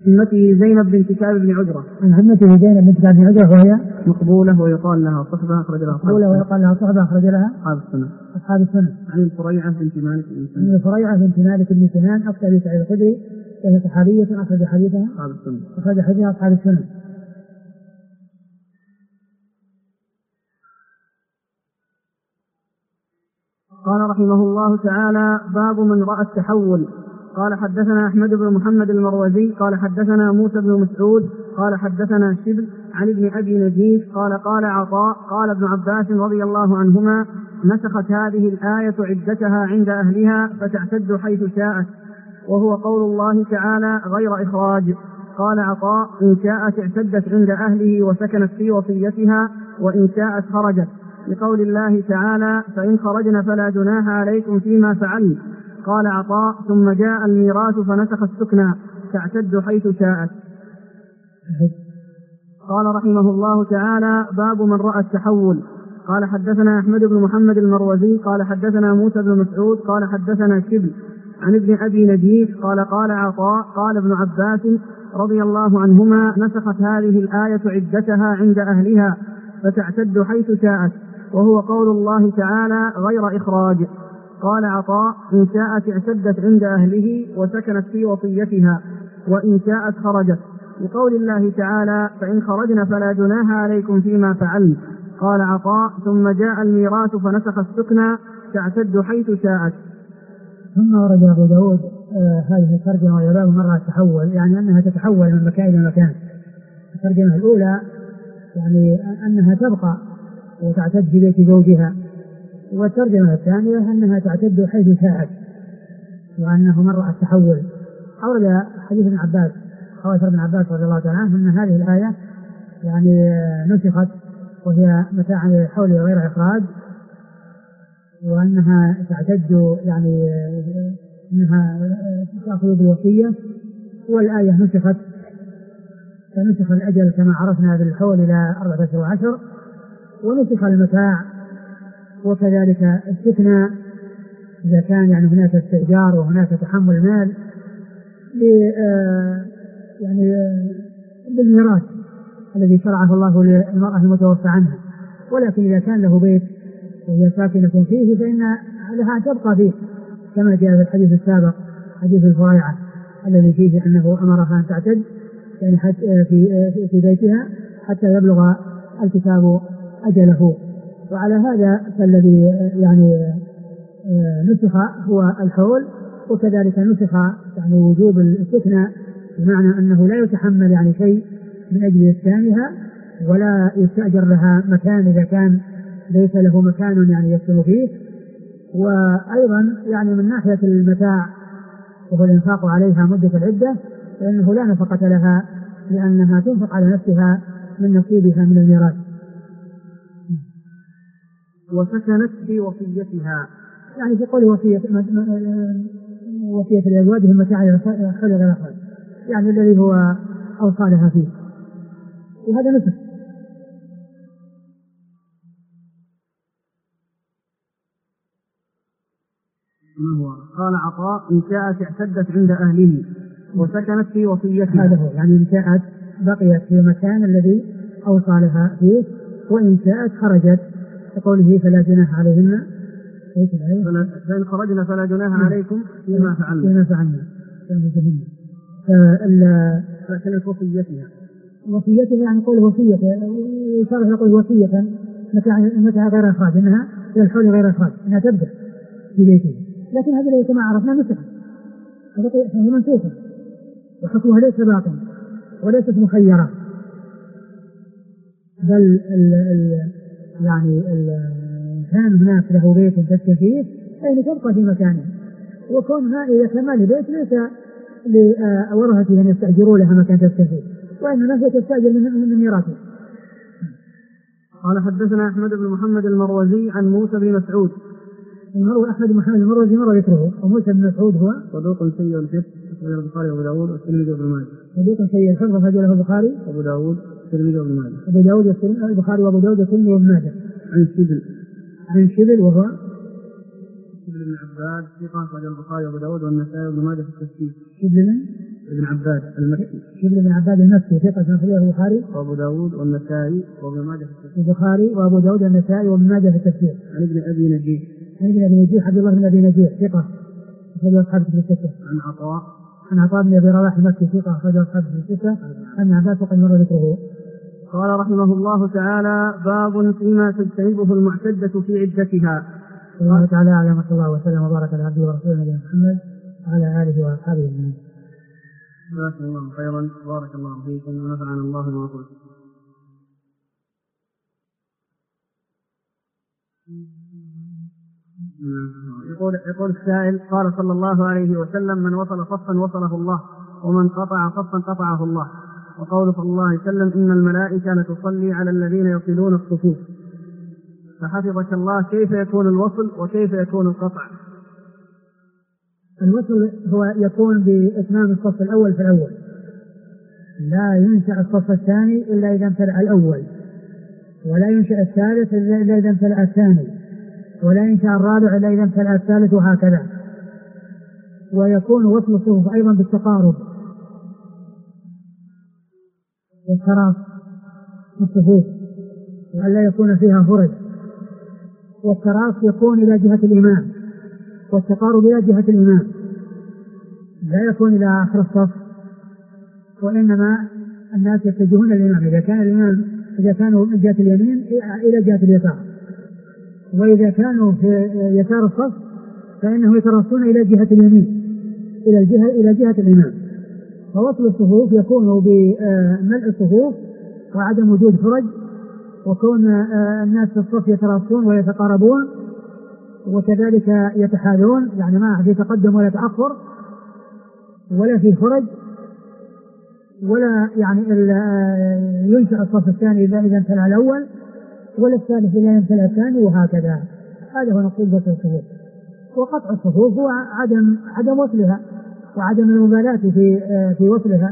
ابنته زينب بنت كعب بن عجرة. عن ابنته زينب بنت كعب بن عجرة وهي مقبولة ويقال لها صحبة أخرج لها أصحاب السنة. عن الفريعة بنت مالك بن سنان أخت أبي سعيد الخدري وهي صحابية أخرج حديثها أصحاب السنة. قال رحمه الله تعالى: باب من رأى التحول. قال حدثنا أحمد بن محمد المروزي قال حدثنا موسى بن مسعود قال حدثنا شبل عن ابن أبي نجيح قال عطاء قال ابن عباس رضي الله عنهما: نسخت هذه الآية عدتها عند أهلها فتعتد حيث شاءت، وهو قول الله تعالى غير إخراج. قال عطاء: إن شاءت اعتدت عند أهله وسكنت في وصيتها، وإن شاءت خرجت، لقول الله تعالى: فإن خرجن فلا جناح عليكم فيما فعلن. قال عطاء: ثم جاء الميراث فنسخ السكنى تعتد حيث شاءت. قال رحمه الله تعالى: باب من رأى التحول. قال حدثنا أحمد بن محمد المروزي قال حدثنا موسى بن مسعود قال حدثنا شبل عن ابن أبي نجيح قال عطاء قال ابن عباس رضي الله عنهما: نسخت هذه الآية عدتها عند أهلها فتعتد حيث شاءت، وهو قول الله تعالى غير إخراج. قال عطاء: إن شاءت اعتدت عند أهله وسكنت في وصيتها، وإن شاءت خرجت، لقول الله تعالى: فإن خرجن فلا جناح عليكم فيما فعلن. قال عطاء: ثم جاء الميراث فنسخ السكنى تعتد حيث شاءت. ثم ورد أبو داود هذه الترجمة وهي باب من رأى التحول، يعني أنها تتحول من مكان إلى مكان. الترجمة الأولى يعني أنها تبقى وتعتد في بيت زوجها، والترجمة الثانية أنها تعتد حيث شاءت، وأنه من رأى التحول. أورد حديث ابن عباس رضي الله تعالى عنه أن هذه الآية يعني نسخت وهي متاع الحول غير إخراج، وأنها تعتد يعني أنها تأخذ بالوصية، والآية نسخت فنسخ الأجل كما عرفنا بالحول إلى 14 وعشر، ونسخ المتاع، وكذلك السكنى إذا كان يعني هناك استئجار وهناك تحمل مال يعني بالميراث الذي شرعه الله للمرأة المتوفى عنها. ولكن إذا كان له بيت وهي ساكنة فيه فإن لها تبقى فيه، كما جاء في الحديث السابق حديث الفريعة الذي فيه أنه أمرها أن تعتد يعني في بيتها حتى يبلغ الكتاب أجله. وعلى هذا فالذي يعني نسخ هو الحول، وكذلك نسخ يعني وجوب السكنى، بمعنى أنه لا يتحمل يعني شيء من أجل إسكانها، ولا يستأجر لها مكان إذا كان ليس له مكان يعني يسكن فيه. وأيضا يعني من ناحية المتاع وهو الإنفاق عليها مدة العدة، فإنه لا نفقة لها لأنها تنفق على نفسها من نصيبها من الميراث. وسكنت في وصيتها، يعني في قول وصية لأزواجهم متاع خلق الأخرى، يعني الذي هو أوصى لها فيه، وهذا نسخ. قال عطاء: إن شاءت اعتدت عند أهله وسكنت في وصيتها. هذا هو يعني إن شاءت بقيت في المكان الذي أوصى لها فيه، وإن شاءت خرجت، كقوله: فلا جناح عليهن فإن خرجنا فلا جناح عليكم فيما فعلنا. فكانت وصيتها يعني قول وصية، يشارح يقول وصية متى غير إخراج، إنها إلى الحول غير إخراج، إنها تبدأ في بيته. لكن هذا ليس كما عرفنا نسخ، فهي منسوخة وحكمها ليس باطل وليست مخيرة، بل يعني كان هناك له بيت تسكن فيه فإن تبقى في مكانه، وكونها إذا كان بيت ليس لورثته أن يستأجروا لها مكان تسكن فيه، وإنما هي تستأجر من ميراثه. قال حدثنا أحمد بن محمد المروزي عن موسى بن مسعود. أحمد بن محمد المروزي مر ذكره، وموسى بن مسعود هو صدوق سيء الحفظ أخرجه البخاري وأبو داود والترمذي وابن ماجه. صدوق سيء الحفظ أخرجه البخاري وأبو داود والترمذي وابن ماجه. البخاري وأبو داود والترمذي وابن ماجه. عن شبل وهو شبل بن عباد ثقة أخرجه البخاري وأبو داود والنسائي وابن ماجه في التفسير. شبل بن عباد المكي. شبل بن عباد المكي ثقة أخرجه البخاري وأبو داود والنسائي وابن ماجه في التفسير. البخاري وأبو داود والنسائي وابن ماجه في التفسير. عن ابن أبي نجيح. عن ابن أبي نجيح عبد الله بن أبي نجيح ثقة أخرجه أصحاب في الستة. عن عطاء بن أبي رواح المكي ثقة أخرجه أصحاب في الستة. عن عباس وقد مر ذكره. قال رحمه الله تعالى: باب فيما تجتنبه المعتدة في عدتها. الله تعالى أعلم، صلى الله وسلم وبارك على عبده ورسوله نبينا محمد وعلى آله وأصحابه أجمعين. جزاكم الله خيرا، بارك الله فيكم ونفعنا الله بما قلت. يقول السائل: قال صلى الله عليه وسلم: من وصل صفا وصله الله، ومن قطع صفا قطعه الله. وقول صلى الله عليه وسلم: إن الملائكة لتصلي على الذين يصلون الصفوف. فحفظك الله، كيف يكون الوصل وكيف يكون القطع؟ الوصل هو يكون بإتمام الصف الأول في الأول، لا ينشأ الصف الثاني إلا إذا امتلأ الأول، ولا ينشأ الثالث إلا إذا امتلأ الثاني، ولا ينشأ الرابع إلا إذا امتلأ الثالث، وهكذا. ويكون وصل الصفوف أيضا بالتقارب والتراص الصفوف، وألا يكون فيها فرج. والتراص يكون إلى جهة الإمام، والتقارب إلى جهة الإمام، لا يكون إلى آخر الصف، وإنما الناس يتجهون الإمام. إذا كانوا من جهة اليمين إلى جهة اليسار، وإذا كانوا في يسار الصف فإنه يتراصون إلى جهة اليمين إلى جهة الإمام. فوصل الصفوف يكون بملء الصفوف وعدم وجود فرج، وكون الناس في الصف يتراصون ويتقاربون، وكذلك يتحاذون، يعني ما في تقدم ولا تأخر ولا في فرج، ولا يعني ينشأ الصف الثاني إذا امتلأ الأول، ولا الثالث إذا امتلأ الثاني، وهكذا. هذا هو نقول وصل الصفوف. وقطع الصفوف هو عدم وصلها وعدم المبالاة في وصلها.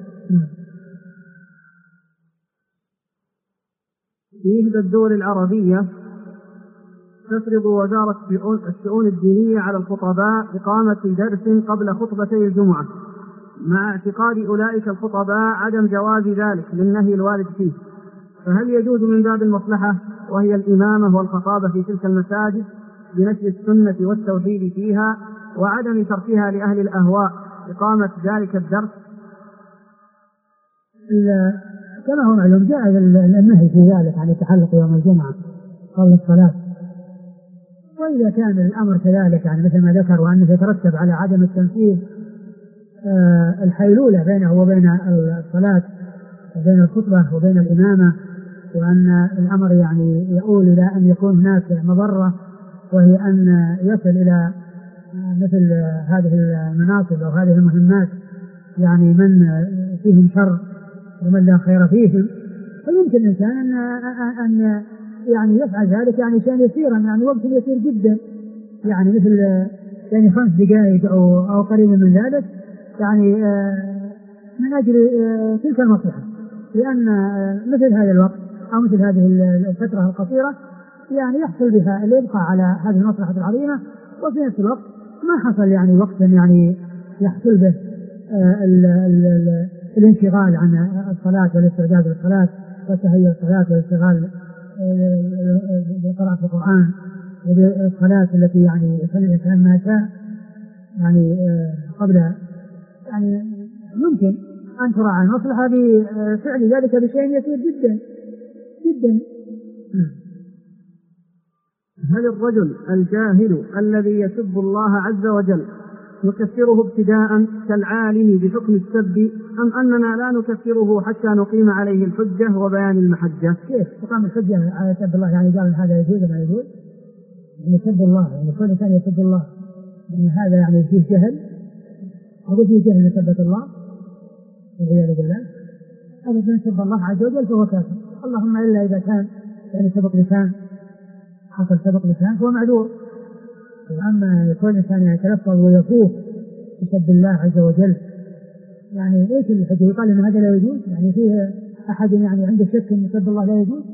في إحدى الدول العربية تفرض وزارة الشؤون الدينية على الخطباء إقامة درس قبل خطبتي الجمعة، مع اعتقاد أولئك الخطباء عدم جواز ذلك للنهي الوارد فيه. فهل يجوز من باب المصلحة وهي الإمامة والخطابة في تلك المساجد بنشر السنة والتوحيد فيها، وعدم تركها لأهل الأهواء إقامة ذلك الدرس؟ كما هو معلوم جاء النهي في ذلك عن التحلق يوم الجمعة قبل الصلاة. وإذا كان الأمر كذلك يعني مثل ما ذكر، وأنه يترتب على عدم التنفيذ الحيلولة بينه وبين الصلاة وبين الخطبة وبين الإمامة، وأن الأمر يعني يؤول إلى أن يكون هناك مضرة، وهي أن يصل إلى مثل هذه المناصب أو هذه المهمات يعني من فيهم شر ومن لا خير فيهم، فيمكن الإنسان أن يعني يفعل ذلك يعني شيئا يسيرا، يعني وقت يسير جدا، يعني مثل يعني 5 دقائق أو قريب من ذلك، يعني من أجل تلك المصلحة، لأن مثل هذا الوقت أو مثل هذه الفترة القصيرة يعني يحصل بها الإبقاء على هذه المصلحة العظيمة، وفي نفس الوقت ما حصل يعني وقت يعني يحصل به الانشغال عن الصلاة والاستعداد للصلاة وتهيئ الصلاة والاشتغال بقراءة القرآن والصلاة التي يعني يصلي الإنسان ما شاء يعني قبل، يعني يمكن أن تراعى المصلحة بفعل ذلك بشيء يسير جدا جدا. هل الرجل الجاهل الذي يسب الله عز وجل نكفره ابتداء كالعالم بحكم السب، أم أننا لا نكفره حتى نقيم عليه الحجة وبيان المحجة؟ كيف تقام الحجة على سب الله؟ يعني قال هذا يجوز ما يجوز؟ يعني يسب الله، يعني كل إنسان يسب الله، يعني هذا يعني فيه جهل، أو فيه جهل نسبة الله والعياذ بالله. هذا من سب الله عز وجل فهو كافر، اللهم إلا إذا كان يعني سبق لسان، حصل سبق لسان فهو معذور. أما يكون الإنسان يتلفظ ويفوق بسب الله عز وجل، يعني إيش الحجة؟ يقال إن هذا لا يجوز؟ يعني فيه أحد يعني عنده شك أن سب الله لا يجوز؟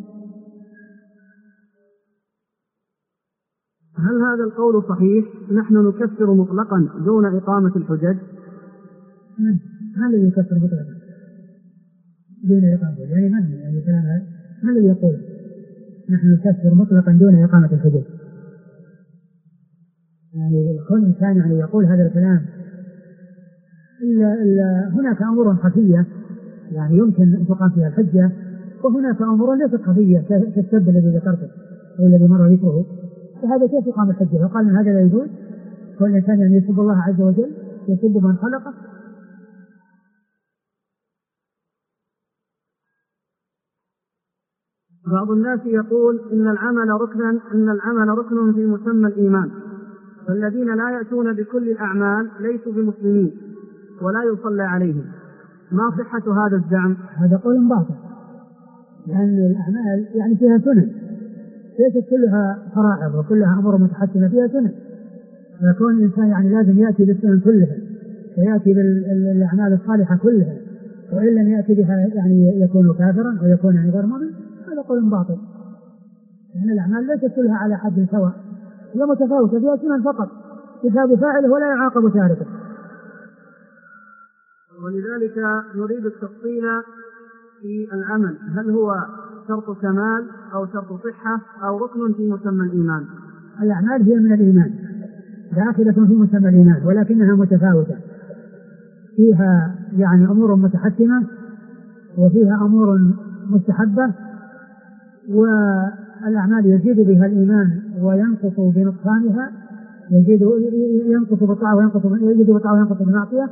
هل هذا القول صحيح؟ نحن نكفر مطلقا دون إقامة الحجج؟ ما الذي يكفر مطلقا دون إقامة؟ يعني من كلام هذا ما الذي يقول نحن نكفر مطلقا دون إقامة الحدود؟ يعني كل إنسان يعني يقول هذا الكلام هناك أمور خفية يعني يمكن أن تقام فيها الحجة، وهناك أمور ليست خفية كالسب الذي ذكرته والذي مر ذكره، فهذا كيف يقام الحجة؟ فقال إن هذا لا يجوز. كل إنسان يعني يسب الله عز وجل، يسب من خلقه. بعض الناس يقول إن العمل ركن في مسمى الإيمان، فالذين لا يأتون بكل الأعمال ليسوا بمسلمين ولا يصلى عليهم. ما صحة هذا الزعم؟ هذا قول باطل، لأن الأعمال يعني فيها سنن، ليست كلها فرائض وكلها أمور متحكمة، فيها سنن. فيكون الإنسان يعني لازم يأتي بالسنن كلها ويأتي بالأعمال الصالحة كلها، وإن لم يأتي بها يعني يكون كافرا ويكون يعني غير مؤمن. هذا قول باطل، لأن الأعمال ليست كلها على حد سواء، هي متفاوتة، فيها سنن فقط يثاب فاعله ولا يعاقب تاركه. ولذلك نريد التفصيل في العمل، هل هو شرط كمال أو شرط صحة أو ركن في مسمى الإيمان؟ الأعمال هي من الإيمان، داخلة في مسمى الإيمان، ولكنها متفاوتة، فيها يعني أمور متحكمة وفيها أمور مستحبة، والأعمال يزيد بها الإيمان وينقص بنقصانها، ينقص بالطاعة وينقص بالمعصية،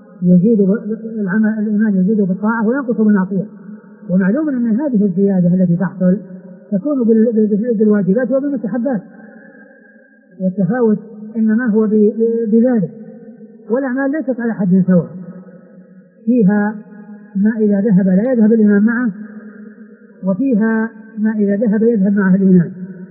الإيمان يزيد بالطاعة وينقص بالمعصية. ومعلوم أن هذه الزيادة التي تحصل تكون بالواجبات وبالمستحبات، والتفاوت إنما هو بذلك. والأعمال ليست على حد سواء، فيها ما إذا ذهب لا يذهب الإيمان معه، وفيها ما إذا ذهب يذهب معه الإيمان،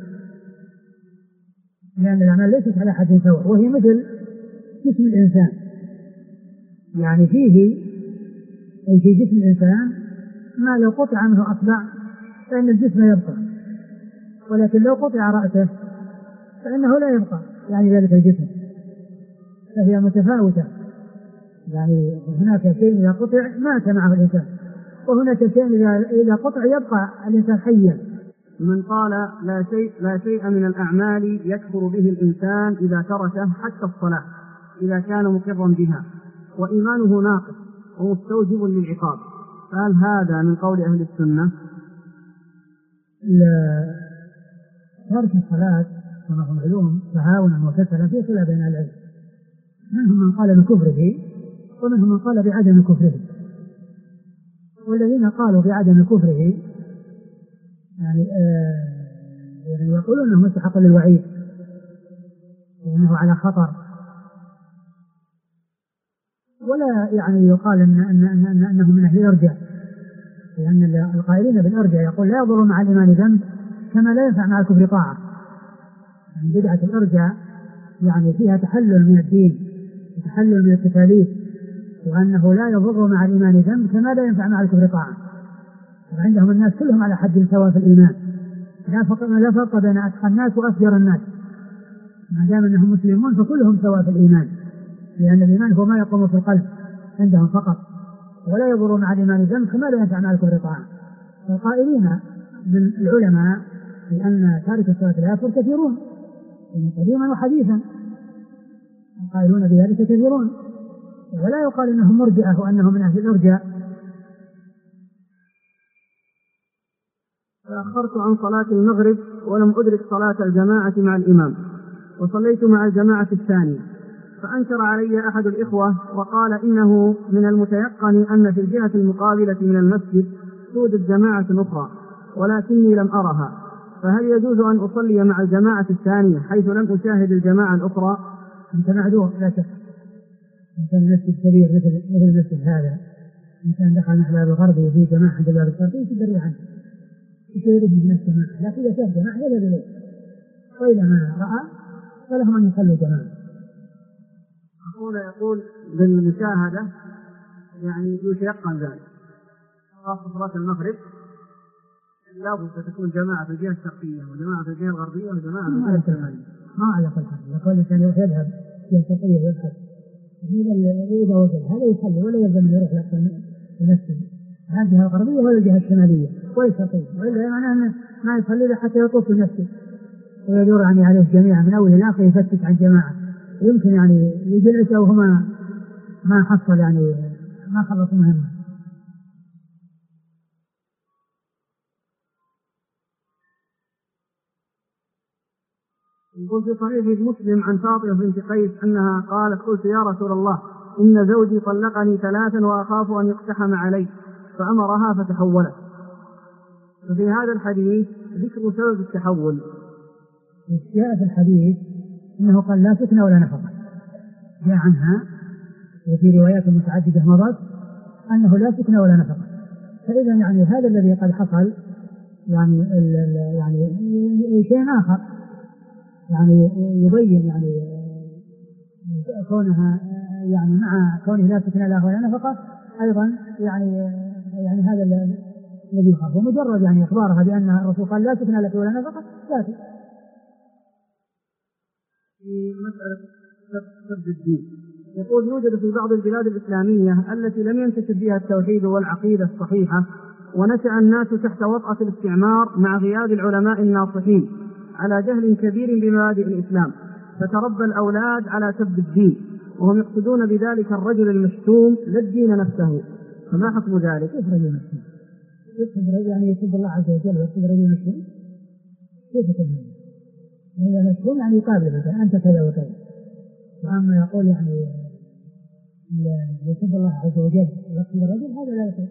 لأن الأعمال ليست على حد سواء. وهي مثل جسم الإنسان، يعني فيه أي في جسم الإنسان ما لو قطع منه أصبع فإن الجسم يبقى، ولكن لو قطع رأسه فإنه لا يبقى يعني ذلك الجسم، فهي متفاوتة. يعني هناك شيء إذا قطع مات معه الإنسان، وهناك شيء إذا قطع يبقى الإنسان حيا. من قال لا شيء من الأعمال يكفر به الإنسان إذا تركه حتى الصلاة إذا كان مقرا بها وإيمانه ناقص ومستوجب للعقاب، فهل هذا من قول أهل السنة؟ ترك الصلاة كما هو معلوم تهاونا وكسلا في خلاف بين العلم، منهم من قال بكفره ومنهم من قال بعدم كفره. والذين قالوا بعدم كفره يعني يقولون انه مستحق للوعيد وانه على خطر، ولا يعني يقال انه من اهل الارجاء، لان القائلين بالارجاء يقول لا يضر مع الايمان ذنب كما لا ينفع مع الكفر طاعه. يعني بدعه الارجاء يعني فيها تحلل من الدين وتحلل من التكاليف، وانه لا يضر مع الايمان ذنب كما لا ينفع مع الكفر طاعه. وعندهم الناس كلهم على حد سواء في الإيمان، لا فرق بين أتقى الناس وأفجر الناس، ما دام أنهم مسلمون فكلهم سواء في الإيمان، لأن الإيمان هو ما يقوم في القلب عندهم فقط، ولا يضر مع الإيمان ذنب كما لا ينفع مع الكفر طاعة. القائلين من العلماء بأن تارك الصلاة لا يكفر كثيرون قديما وحديثا، القائلون بذلك كثيرون، ولا يقال أنهم مرجئة وأنهم من أهل الإرجاء. تأخرت عن صلاة المغرب ولم أدرك صلاة الجماعة مع الإمام، وصليت مع الجماعة الثانية، فأنكر علي أحد الإخوة وقال إنه من المتيقن أن في الجهة المقابلة من المسجد توجد جماعة أخرى ولكني لم أرها، فهل يجوز أن أصلي مع الجماعة الثانية حيث لم أشاهد الجماعة الأخرى؟ أنت معذور لا شك، إنسان مسجد كبير مثل المسجد هذا، إنسان دخل نحو الباب الغربي وفي جماعة عند الباب الشرقي يتدري عنه يريد من الجماعة، لكن إذا شاف جماعة يذهب إليه، وإذا ما رأى فلهم أن يصلوا جماعة. يقول بالمشاهدة يعني يتيقن ذلك، صلاة المغرب لا بد تكون جماعة في الجهة الشرقية وجماعة في الجهة الغربية وجماعة في الجهة الشمالية. ما على كل حال، يقول الإنسان يذهب إلى الشرقية يذهب إذا وجد هذا يصلي ولا يلزم أن يروح لنفسه هذه الجهة الغربية ولا الجهة الشمالية ويستطيع، وإلا معناه أنه ما يصلي حتى يطوف بنفسه ويدور يعني عليه جميعا من أول إلى آخر يفتش عن جماعة، يمكن يعني يجلسه وهما ما حصل يعني ما خلص مهمة. يقول في صحيح مسلم عن فاطمة بنت قيس أنها قالت: قلت يا رسول الله إن زوجي طلقني 3 وأخاف أن يقتحم علي، فأمرها فتحولت. ففي هذا الحديث ذكر سبب التحول. جاء في الحديث أنه قال لا فتنة ولا نفقة، جاء عنها وفي روايات متعددة مضت أنه لا فتنة ولا نفقة. فإذا يعني هذا الذي قد حصل يعني شيء آخر يعني يبين يعني كونها يعني مع كونه لا فتنة لا ولا نفقة أيضا يعني هذا الذي يخاف، ومجرد يعني إخبارها بأن الرسول قال لا فتنة لك ولا نفقة لا. في مسألة سب الدين يقول: يوجد في بعض البلاد الإسلامية التي لم ينتشر فيها التوحيد والعقيدة الصحيحة، ونشأ الناس تحت وطأة الاستعمار مع غياب العلماء الناصحين على جهل كبير بمبادئ الإسلام، فتربى الأولاد على سب الدين وهم يقصدون بذلك الرجل المشتوم لا الدين نفسه، فما حكم ذلك؟ كيف رجل مشتوم؟ يعني يسب الله عز وجل ويسب رجل مشتوم؟ كيف يكون هذا مشتوم؟ يعني يقابل مثلا أنت كذا وكذا. وأما يقول يعني يسب الله عز وجل ويقصد الرجل هذا لا يكون.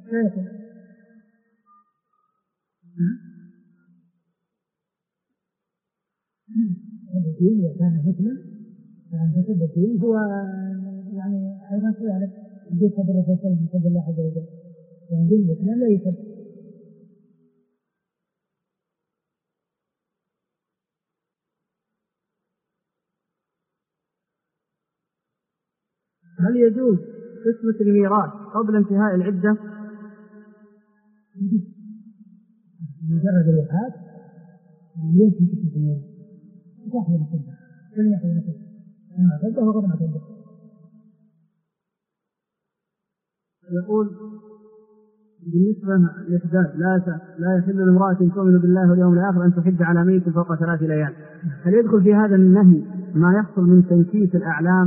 الدين إذا كان مسلم فأن تسب الدين هو يعني أيضا كذلك يجب صدر الرسول من صدر الله عز وجل، يعني دين الإسلام لا يسب. هل يجوز قسمة الميراث قبل انتهاء العدة؟ مجرد الوفاة يمكن قسمة الميراث صحيح نقول لن يحل نقول أما عدة وقد ما تبدأ. يقول: بالنسبة للإحداث لا يحل لامرأة تؤمن بالله واليوم الآخر أن تحج على ميت فوق 3 ليال. هل يدخل في هذا النهي ما يحصل من تنكيس الأعلام؟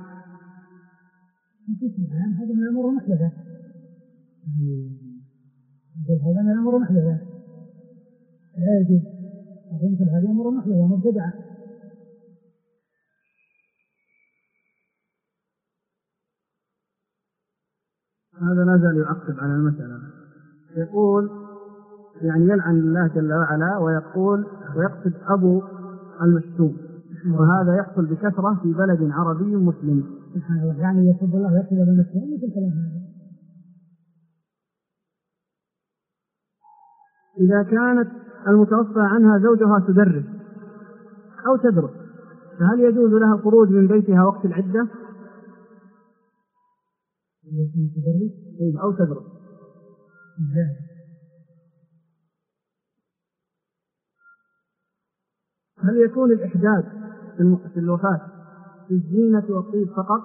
هذا من الأمور المحدثة، هذا من الأمور المحدثة لا يجوز، مثل هذه أمور محدثة مبتدعة. هذا لا زال يعقب على المسألة. يقول يعني يلعن الله جل وعلا ويقصد أبو المشتوم، وهذا يحصل بكثرة في بلد عربي مسلم. يعني يسب الله ويقصد أبو المشتوم مثل كلام هذا. إذا كانت المتوفى عنها زوجها تدرس أو تدرس، فهل يجوز لها الخروج من بيتها وقت العدة؟ أو تدرس. هل يكون الإحداث في الوفاة في الزينة والطيب فقط؟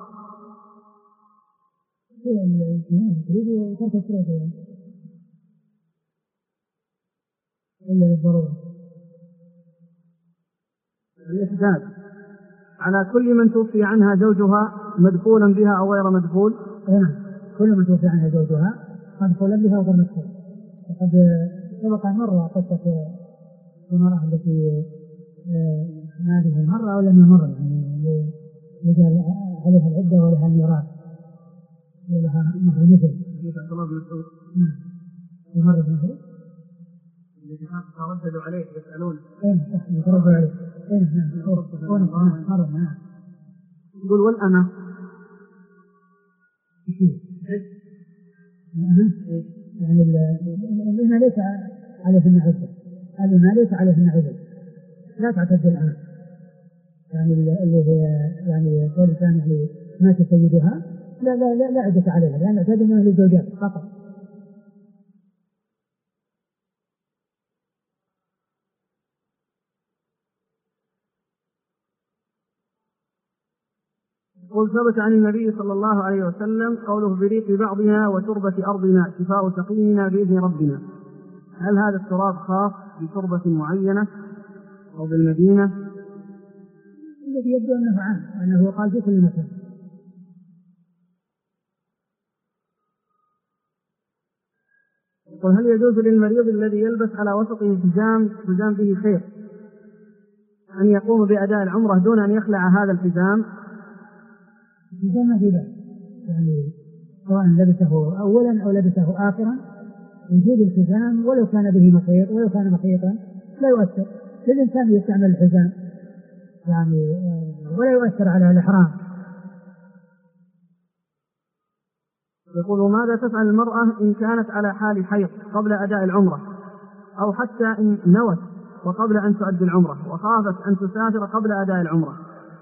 الإحداث على كل من توفي عنها زوجها مدخولا بها أو غير مدخول؟ كل من توفي عنها زوجها مدخولا بها أو غير مدخول. وقد سبق مرة قصة المرأة التي هذه المرة ولم يمر يعني يجعل عليها العدة ولها الميراث ولها مثل في عبد الله بن مسعود يمر بمثل الذي ترددوا عليه يسألون يترددوا عليه يقول: والأنا يعني الإمام ليس عليهن عدة، الإمام ليس عليهن عدة، لا تعتد الآن يعني اللي هي يعني قول كان يعني ما تسيدها لا عدة عليها، لأن اعتاد من الزوجات فقط. قل ثبت عن النبي صلى الله عليه وسلم قوله بريق بعضنا وتربة أرضنا شفاء سقيمنا بإذن ربنا. هل هذا التراب خاص بتربة معينة أو بالمدينة؟ الذي يبدو أنه عام، أنه قال في كل مكان. قل هل يجوز للمريض الذي يلبس على وسطه حزام به خير أن يقوم بأداء العمرة دون أن يخلع هذا الحزام؟ الحزام ما في بأس، يعني سواء لبسه أولا أو لبسه آخرا، وجود الحزام ولو كان به مخيط ولو كان مخيطا لا يؤثر. للإنسان يستعمل الحزام يعني ولا يؤثر على الإحرام. يقول ماذا تفعل المرأة إن كانت على حال حيض قبل أداء العمرة، أو حتى إن نوت وقبل أن تؤدي العمرة وخافت أن تسافر قبل أداء العمرة؟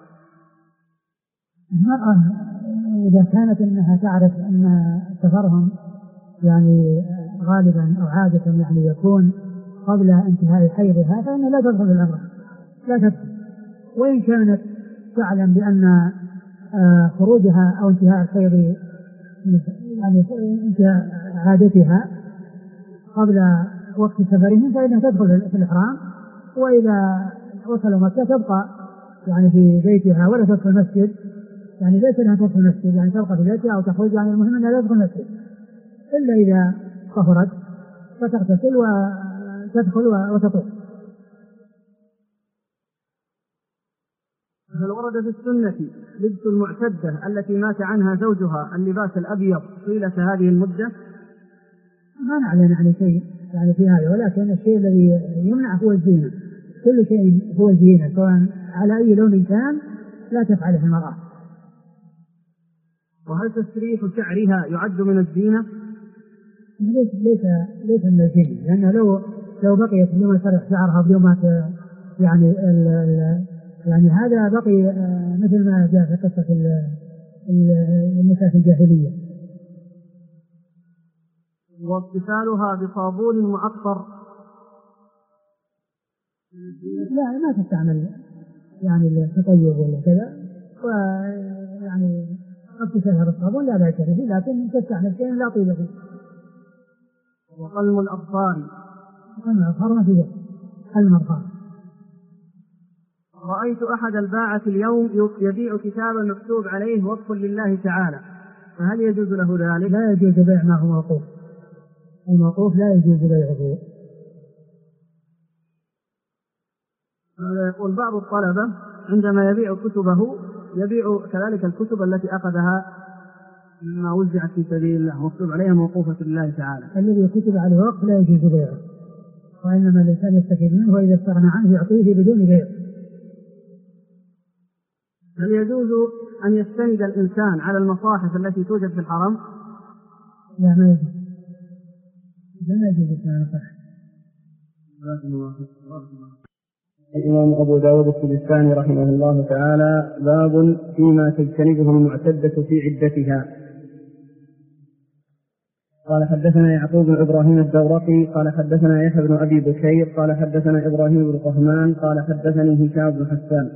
المرأة إذا كانت أنها تعرف أن سفرهم يعني غالبا أو عادة يعني يكون قبل انتهاء حيضها فإنها لا تدخل العمرة، لا تدخل. وإن كانت تعلم بأن خروجها أو انتهاء الحيض يعني انتهاء عادتها قبل وقت سفرهم فإنها تدخل في الإحرام، وإذا وصلوا مكة تبقى يعني في بيتها ولا تدخل المسجد، يعني ليس لها تدخل المسجد يعني تبقى في بيتها أو تخرج، يعني المهم أنها لا تدخل المسجد إلا إذا طهرت فتغتسل وتدخل وتطوف. هل ورد في السنة لبس المعتدة التي مات عنها زوجها اللباس الأبيض طيلة هذه المدة؟ ما نعلم يعني شيء يعني في هذا، ولكن الشيء الذي يمنع هو الزينة، كل شيء هو الزينة سواء على أي لون كان لا تفعله المرأة. وهل تسريح شعرها يعد من الزينة؟ ليس من الزينة، لأن لو بقيت بدون ما تسرح شعرها بدون ما يعني يعني هذا بقي مثل ما جاء في قصة النساء في الجاهلية. واغتسالها بصابون معطر؟ لا ما تستعمل يعني تطيب ولا كذا، ويعني اغتسالها بالصابون لا بأس به، لكن تستعمل شيء لا طيب فيه. وقلم الأبصار؟ قلم الأبصار ما فيه، قلم الأبصار. رأيت أحد الباعة اليوم يبيع كتابا مكتوب عليه وصف لله تعالى، فهل يجوز له ذلك؟ لا يجوز بيع ما هو موقوف، الموقوف لا يجوز بيعه. يقول بعض الطلبة عندما يبيع كتبه يبيع كذلك الكتب التي أخذها مما وزعت في سبيل الله مكتوب عليها موقوفة لله تعالى. الذي كتب عليه وقف لا يجوز بيعه، وإنما الإنسان يستفيد منه وإذا استغنى عنه يعطيه بدون بيع. هل يجوز أن يستند الإنسان على المصاحف التي توجد في الحرم؟ لا ما يجوز، لا يجوز الصحيح. الإمام أبو داود السجستاني رحمه الله تعالى باب فيما تجتنبه المعتدة في عدتها. قال حدثنا يعقوب بن إبراهيم الدورقي قال حدثنا يحيى بن أبي بكير قال حدثنا إبراهيم بن طهمان قال حدثني هشام بن حسان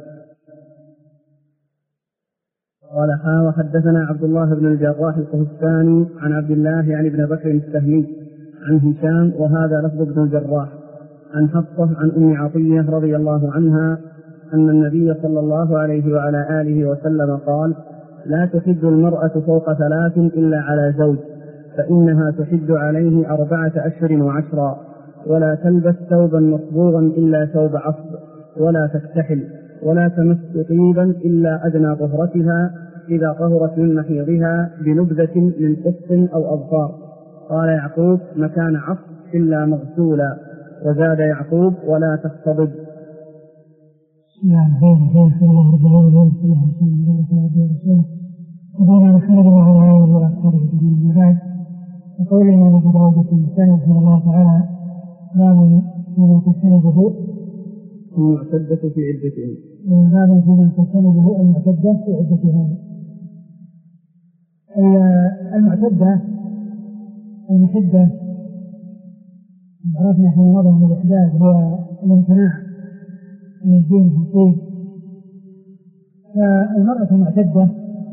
قال وحدثنا عبد الله بن الجراح القهستاني عن عبد الله يعني ابن بكر السهمي عن هشام وهذا لفظ ابن الجراح عن حفصة عن أم عطية رضي الله عنها أن النبي صلى الله عليه وعلى آله وسلم قال لا تحد المرأة فوق 3 إلا على زوج، فإنها تحد عليه 4 أشهر و10، ولا تلبس ثوبا مصبوغا إلا ثوب عصب، ولا تكتحل، ولا تمس طيبا إلا أدنى طهرتها إذا طهرت من محيضها بنبذة من قط أو أظفار. قال يعقوب مكان عصب إلا مغسولا، وزاد يعقوب ولا تختضب. يقول الإمام أبو داود في السنة رحمه الله تعالى باب الذي تجتنبه المعتدة في عدتها. باب الذي تجتنبه المعتدة في عدتها. المعتدة المحدة عرفنا في نظم الإحداث هو الامتناع من الدين في الطيب. فالمرأة المعتدة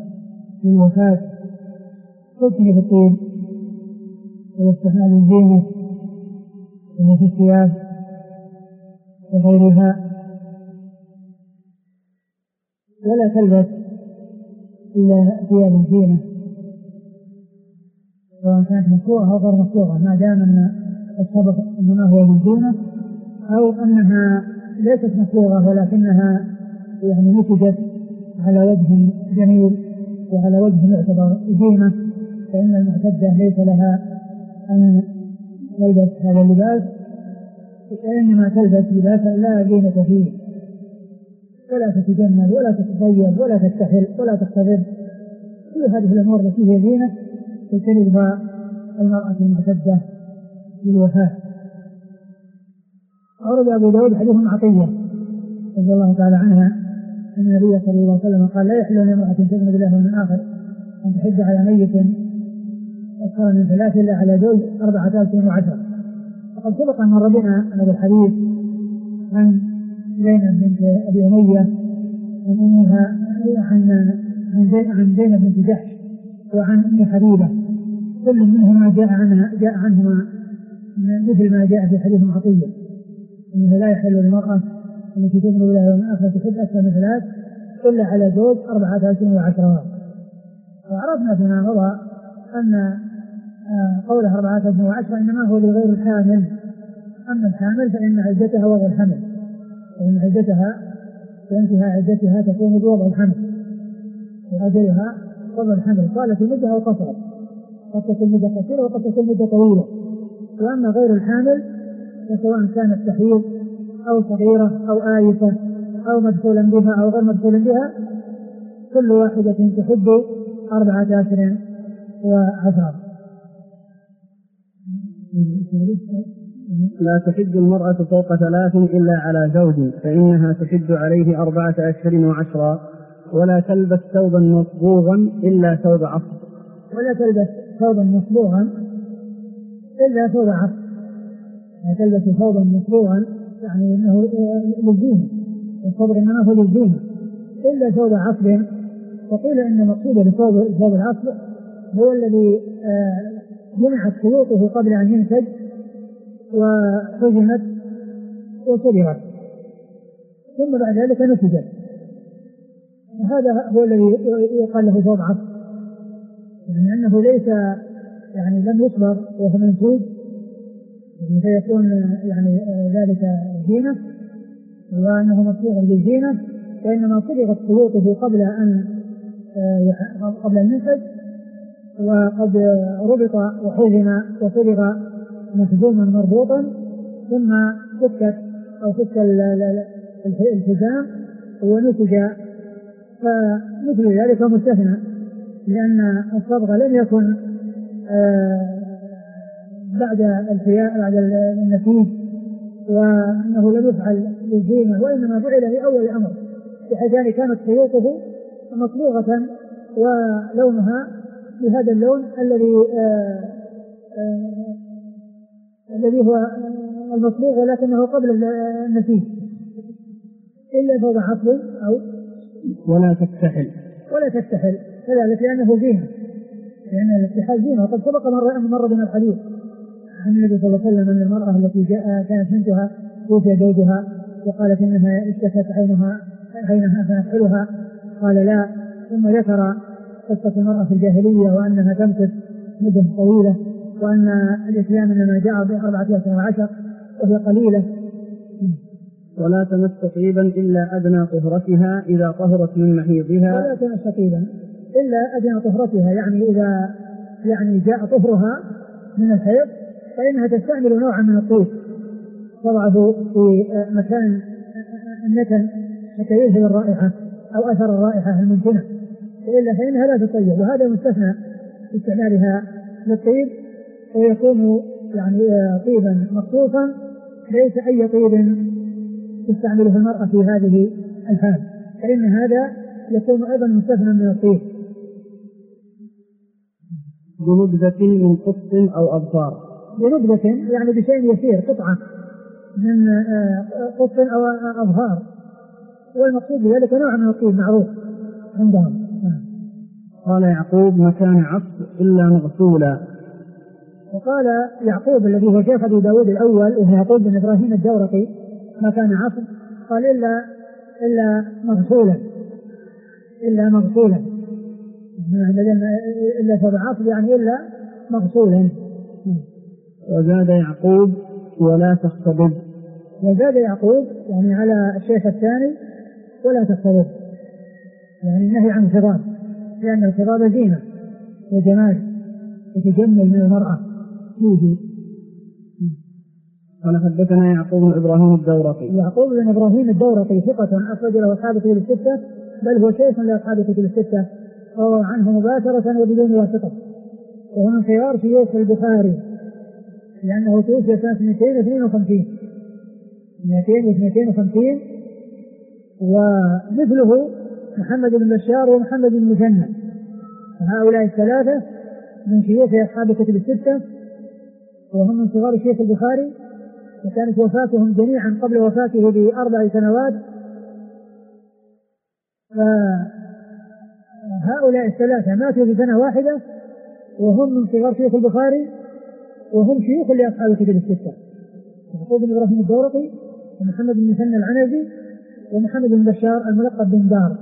للوفاة تدخل في الطين والاستعمال الزينة في الثياب وغيرها، ولا تلبس إلا ثياب الزينة سواء كانت مصبوغة أو غير مصبوغة، ما دام أن السبب إنما هو للزينة أو أنها ليست مصبوغة ولكنها يعني نتجت على وجه جميل وعلى وجه يعتبر زينة، فإن المعتدة ليس لها أن تلبس هذا اللباس، فإنما تلبس لباسا لا زينة فيه، ولا تتجمل ولا تتطيب ولا تكتحل ولا تختلف. كل هذه الأمور التي هي زينة تجتنبها المرأة المعتدة للوفاة. أورد أبو داود حديث عطية رضي الله تعالى عنها أن النبي صلى الله عليه وسلم قال: لا يحل لامرأة تؤمن بالله واليوم الآخر أن تحج على ميت أكثر من 3 إلا على زوج 14 و10. وقد سبق أن مر بنا هذا الحديث عن زينب بنت أبي أمية عن أمها عن زينب بنت جحش وعن أم حبيبة، كل منهما جاء عنهما مثل ما جاء في حديث عطية أنه لا يحل للمرأة التي تؤمن بالله واليوم الآخر تحج أكثر من 3 إلا على زوج 14 و10. وعرفنا فيما مضى أن قوله 14 و10 إنما هو لغير الحامل، أما الحامل فإن عدتها وضع الحمل، وإن عدتها وانتهاء عدتها تكون بوضع الحمل وأجلها وضع الحمل. قالت المدة أو قصرت، قد تكون مدة قصيرة وقد تكون مدة طويلة. وأما غير الحامل فسواء كانت تحيض أو صغيرة أو آيسة أو مدخولا بها أو غير مدخولا بها كل واحدة تحج 14 و10. لا تحج المرأة فوق 3 إلا على زوج فإنها تحج عليه 14 و10. ولا تلبس ثوبا مصبوغا إلا ثوب عصر. ولا تلبس ثوبا مصبوغا إلا ثوب عصر. لا تلبس ثوبا مصبوغا يعني أنه للزينة، الصبر إنما هو للزينة إلا ثوب عصر. وقيل إن مقصود بثوب العصر هو الذي جمعت خيوطه قبل أن ينتج وحزمت وصبرت ثم بعد ذلك نتجت، وهذا هو الذي يقال له ثوب عصر، يعني أنه ليس يعني لم يصبر وهو منتوج فيكون يعني ذلك زينة وأنه مصبوغ للزينة، وإنما صبغت خيوطه قبل أن ينتج وقد ربط وحزم وصبغ محزوما مربوطا ثم فك الحزام ونتج، فمثل ذلك مستثنى لأن الصبغ لم يكن بعد النتيج وأنه لم يفعل للزينة وإنما فعل لأول الأمر، بحيث كانت خيوطه مصبوغة ولونها بهذا اللون الذي هو المصبوغ ولكنه قبل النتيج إلا ثوب عصر أو ولا تكتحل كذلك لأنه زينة، لأن الاكتحال زينة. وقد سبق مر بنا الحديث عن النبي صلى الله عليه وسلم أن المرأة التي كانت بنتها توفي زوجها وقالت إنها اشتكت عينها فنكحلها قال لا، ثم ذكر قصة المرأة في الجاهلية وأنها تمكث مدة طويلة وأن الإسلام إنما جاء ب14 و10 وهي قليلة. ولا تمس طيبا إلا أدنى طهرتها إذا طهرت من محيضها. ولا تمس طيبا إلا أدنى طهرتها، يعني إذا جاء طهرها من الحيض فإنها تستعمل نوعا من الطيب تضعه في مكان النتن حتى يذهب الرائحة أو أثر الرائحة الممكنة، وإلا فإنها لا تطيب، وهذا مستثنى استعمالها للطيب، ويكون يعني طيبا مخصوصا ليس أي طيب تستعمله المرأة في هذه الحال، فإن هذا يكون أيضا مستثنى من الطيب. بنبذة من قط أو أظفار. بنبذة يعني بشيء يسير، قطعة من قط أو أظفار، والمقصود بذلك نوع من الطيب معروف عندهم. قال يعقوب مكان عصر إلا مغسولا. وقال يعقوب الذي هو شيخ أبي داود الأول وهو يعقوب بن إبراهيم الدورقي مكان عصر قال إلا مغسولا إلا سبع عصر يعني إلا مغسولا. وزاد يعقوب ولا تختضب. وزاد يعقوب يعني على الشيخ الثاني ولا تختضب يعني النهي عن الخضاب لأن الخضاب زينة وجمال يتجمل من المرأة فيه. قال حدثنا يعقوب بن إبراهيم الدورقي. يعقوب بن إبراهيم الدورقي ثقة أخرج له أصحاب الكتب الستة بل هو شيخ لأصحاب الكتب الستة روى عنه مباشرة وبدون واسطة وهو من خيار شيوخ البخاري لأنه توفي سنة 252 ومثله محمد بن بشار ومحمد بن مثنى هؤلاء الثلاثة من شيوخ أصحاب الكتب الستة وهم من صغار شيخ البخاري وكانت وفاتهم جميعا قبل وفاته ب4 سنوات. فهؤلاء الثلاثة ماتوا بسنة واحدة وهم من صغار شيخ البخاري وهم شيوخ لأصحاب الكتب الستة يعقوب بن إبراهيم الدورقي ومحمد بن مثنى العنزي ومحمد بن بشار الملقب بن دار.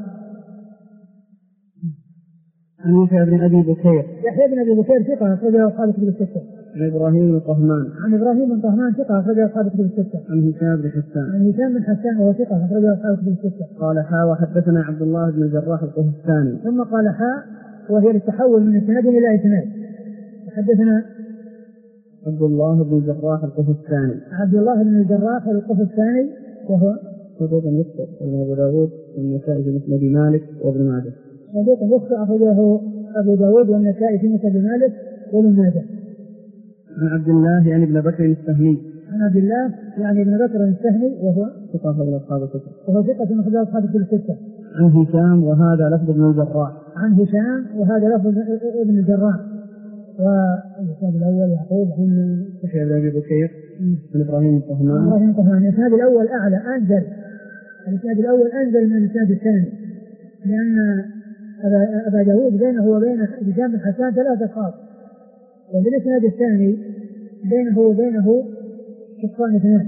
عن يحيى بن أبي بكير. يحيى بن أبي بكير ثقة أخرج له أصحاب الكتب الستة. عن إبراهيم بن طهمان. عن إبراهيم بن طهمان ثقة أخرج له أصحاب الكتب الستة. عن هشام بن حسان. عن هشام بن حسان وهو ثقة أخرج له أصحاب الكتب الستة. قال وحدثنا عبد الله بن الجراح القهستاني. ثم قال وهي للتحول من اسناد إلى اسناد. حدثنا عبد الله بن الجراح القهستاني. عبد الله بن الجراح القهستاني وهو صدوق يخطئ أبو داود والنسائي في مسند مالك وابن ماجه. صدوق يخطئ أخرجه أبو داود والنسائي في مسند مالك وابن ماجه. عن عبد الله يعني ابن بكر السهمي. عن عبد الله يعني ابن بكر السهمي وهو ثقة من أصحاب الكتب. وهو ثقة من أصحاب الكتب الستة. عن هشام وهذا لفظ ابن الجراح. عن هشام وهذا لفظ ابن الجراح. والإسناد الأول يعقوب بن يحيى بن أبي بكير بن إبراهيم الطهمان. إبراهيم الطهمان. الإسناد الأول أعلى أنزل. الإسناد الأول أنزل من الإسناد الثاني لأن أبا داود بينه وبين هشام بن حسان 3 خاص وفي الإسناد الثاني بينه وبينه شخصان 2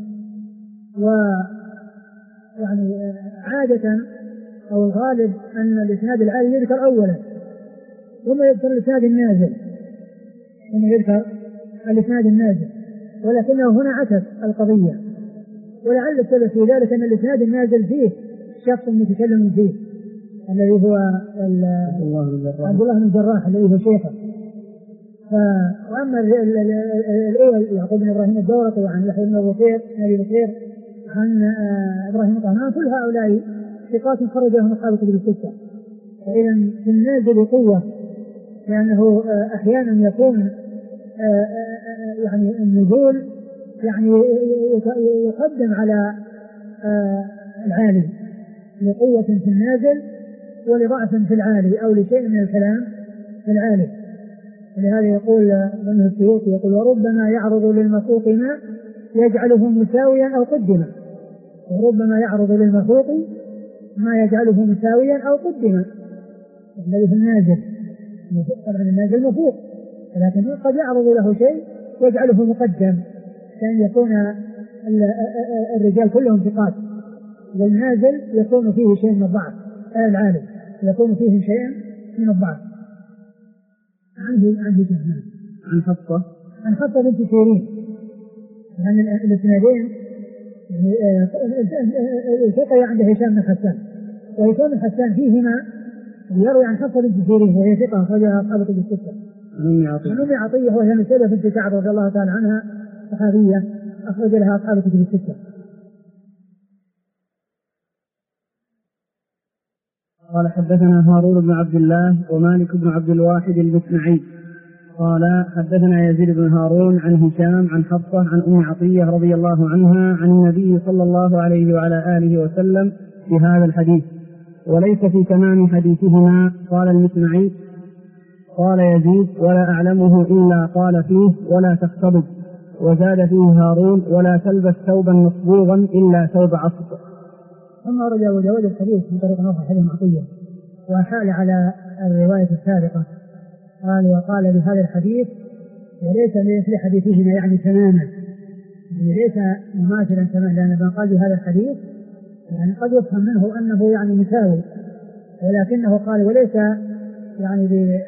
ويعني عادة أو الغالب أن الإسناد العالي يذكر أولا ثم يذكر الإسناد النازل ولكنه هنا عكس القضية ولعل السبب في ذلك أن الإسناد النازل فيه شخص متكلم فيه الذي هو عبد الله بن الجراح الذي هو شيخه. وأما الأول يعقوب بن إبراهيم الدورقي وعن يحيى بن أبي بكير عن إبراهيم الطهمان كل هؤلاء ثقات خرجهم أصحاب الكتب الستة. فإذا في النازل قوة لأنه أحيانا يكون يعني النزول يعني يقدم على العالي لقوة في النازل ولضعف في العالي أو لشيء من الكلام في العالي. ولهذا يقول ابن السيوطي يقول وربما يعرض للمخوط ما يجعله مساويا أو قدما. وربما يعرض للمخوط ما يجعله مساويا أو قدما الذي في النازل. طبعا النازل مفوق لكن قد يعرض له شيء يجعله مقدم كأن يكون الرجال كلهم ثقات والنازل يكون فيه شيء من الضعف العالي يكون فيه شيء من الضعف. عن حفصة بنت سيرين عن الاثنين التقي عند هشام بن حسان وهشام بن حسان فيهما يروي عن حفصة بنت سيرين وهي ثقة أخرجها أصحاب الكتب الستة. عن أم عطية وهي من سيدة بنت كعب رضي الله تعالى عنها صحابية أخرج لها أصحاب الكتب الستة. قال حدثنا هارون بن عبد الله ومالك بن عبد الواحد المسمعي قال حدثنا يزيد بن هارون عن هشام عن حفصة عن أم عطية رضي الله عنها عن النبي صلى الله عليه وعلى آله وسلم في هذا الحديث وليس في تمام حديثهما. قال المسمعي قال يزيد ولا أعلمه إلا قال فيه ولا تختضب وزاد فيه هارون ولا تلبس ثوبا مصبوغا إلا ثوب عصب. ثم رجع أبو داود الحديث من طريق نصر حديث عطية وحال على الرواية السابقة. وقال بهذا الحديث وليس مثل حديثهما يعني تماما، يعني ليس مماثلا تماما، لأن من قال بهذا الحديث يعني قد يفهم منه أنه يعني مساوي، ولكنه قال وليس يعني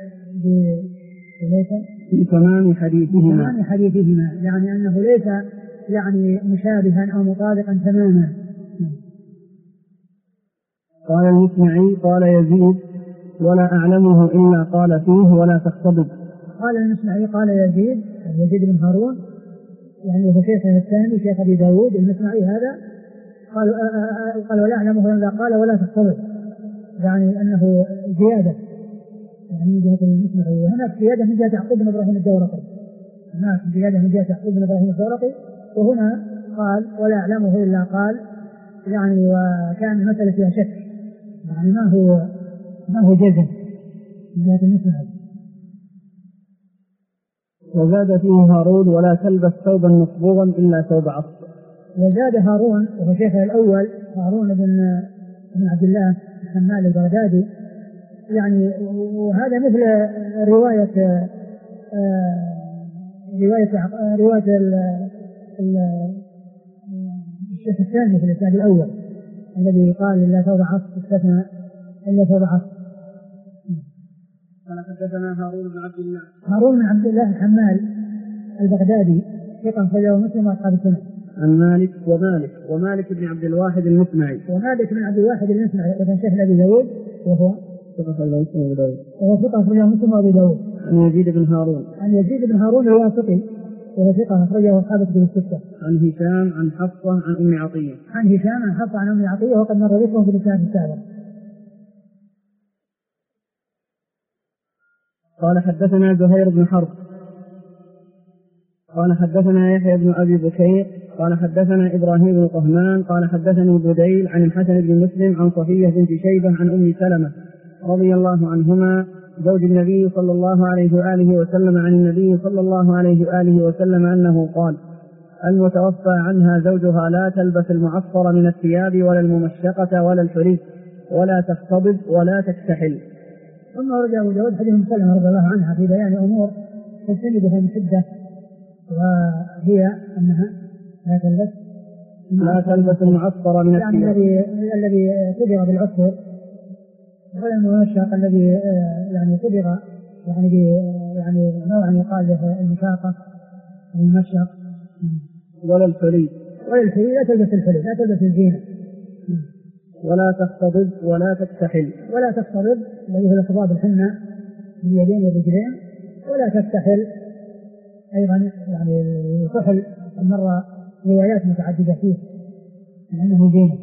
بتمام حديثهما، يعني أنه ليس يعني مشابها أو مطابقا تماما. قال المسمعي قال يزيد ولا أعلمه إلا قال فيه ولا تختضب. قال المسمعي قال يزيد بن هارون يعني هو شيخه الثاني شيخ أبي داود المسمعي هذا قال ولا أعلمه إلا قال ولا تختضب، يعني أنه زيادة يعني من جهة المسمعي. هناك زيادة من جهة يعقوب بن إبراهيم الدورقي، وهنا قال ولا أعلمه إلا قال يعني وكان المسألة فيها شك، يعني ما هو جزم من جهة المسمعي. وزاد فيه هارون ولا تلبس ثوبا مصبوغا إلا ثوب عصر. وزاد هارون وهو شيخه الأول هارون بن عبد الله الحمال البغدادي، يعني وهذا مثل رواية الشيخ الثاني في الإسناد الأول الذي قال إلا ثوب عصر استثنى إلا ثوب عصر. قال حدثنا هارون بن عبد الله الحمال البغدادي ثقة أخرجه مسلم وأصحاب السنة. عن ومالك بن عبد الواحد المسمعي وكان شيخ أبي داود وهو ثقة أخرجه مسلم وأبي داود. عن يزيد بن هارون الواسطي وهو ثقة أخرجه أصحاب الكتب الستة. عن هشام عن حفصة عن أم عطية وقد مر ذكرهم في الإسناد السابق. قال حدثنا زهير بن حرب قال حدثنا يحيى بن أبي بكير قال حدثنا إبراهيم بن طهمان قال حدثني بديل عن الحسن بن مسلم عن صفية بنت شيبة عن أم سلمة رضي الله عنهما زوج النبي صلى الله عليه وآله وسلم عن النبي صلى الله عليه وآله وسلم أنه قال المتوفى عنها زوجها لا تلبس المعصر من الثياب ولا الممشقة ولا الحلي ولا تختضب ولا تكتحل. ثم رجع أبو داود حديث سلمة رضي الله عنها في بيان أمور تجتنبها من حدة، وهي أنها لا تلبس المعصر من الثياب يعني الذي صبغ بالعصر، ولا الممشق الذي يعني صبغ يعني نوع يقال له المشاقة الممشق، ولا الحلي لا تلبس الحلي، لا تلبس الزينة، ولا تختضب ولا تكتحل. الذي هو الخضاب الحنة باليدين والرجلين، ولا تكتحل أيضا يعني الكحل مر روايات متعددة فيه لأنه زينة.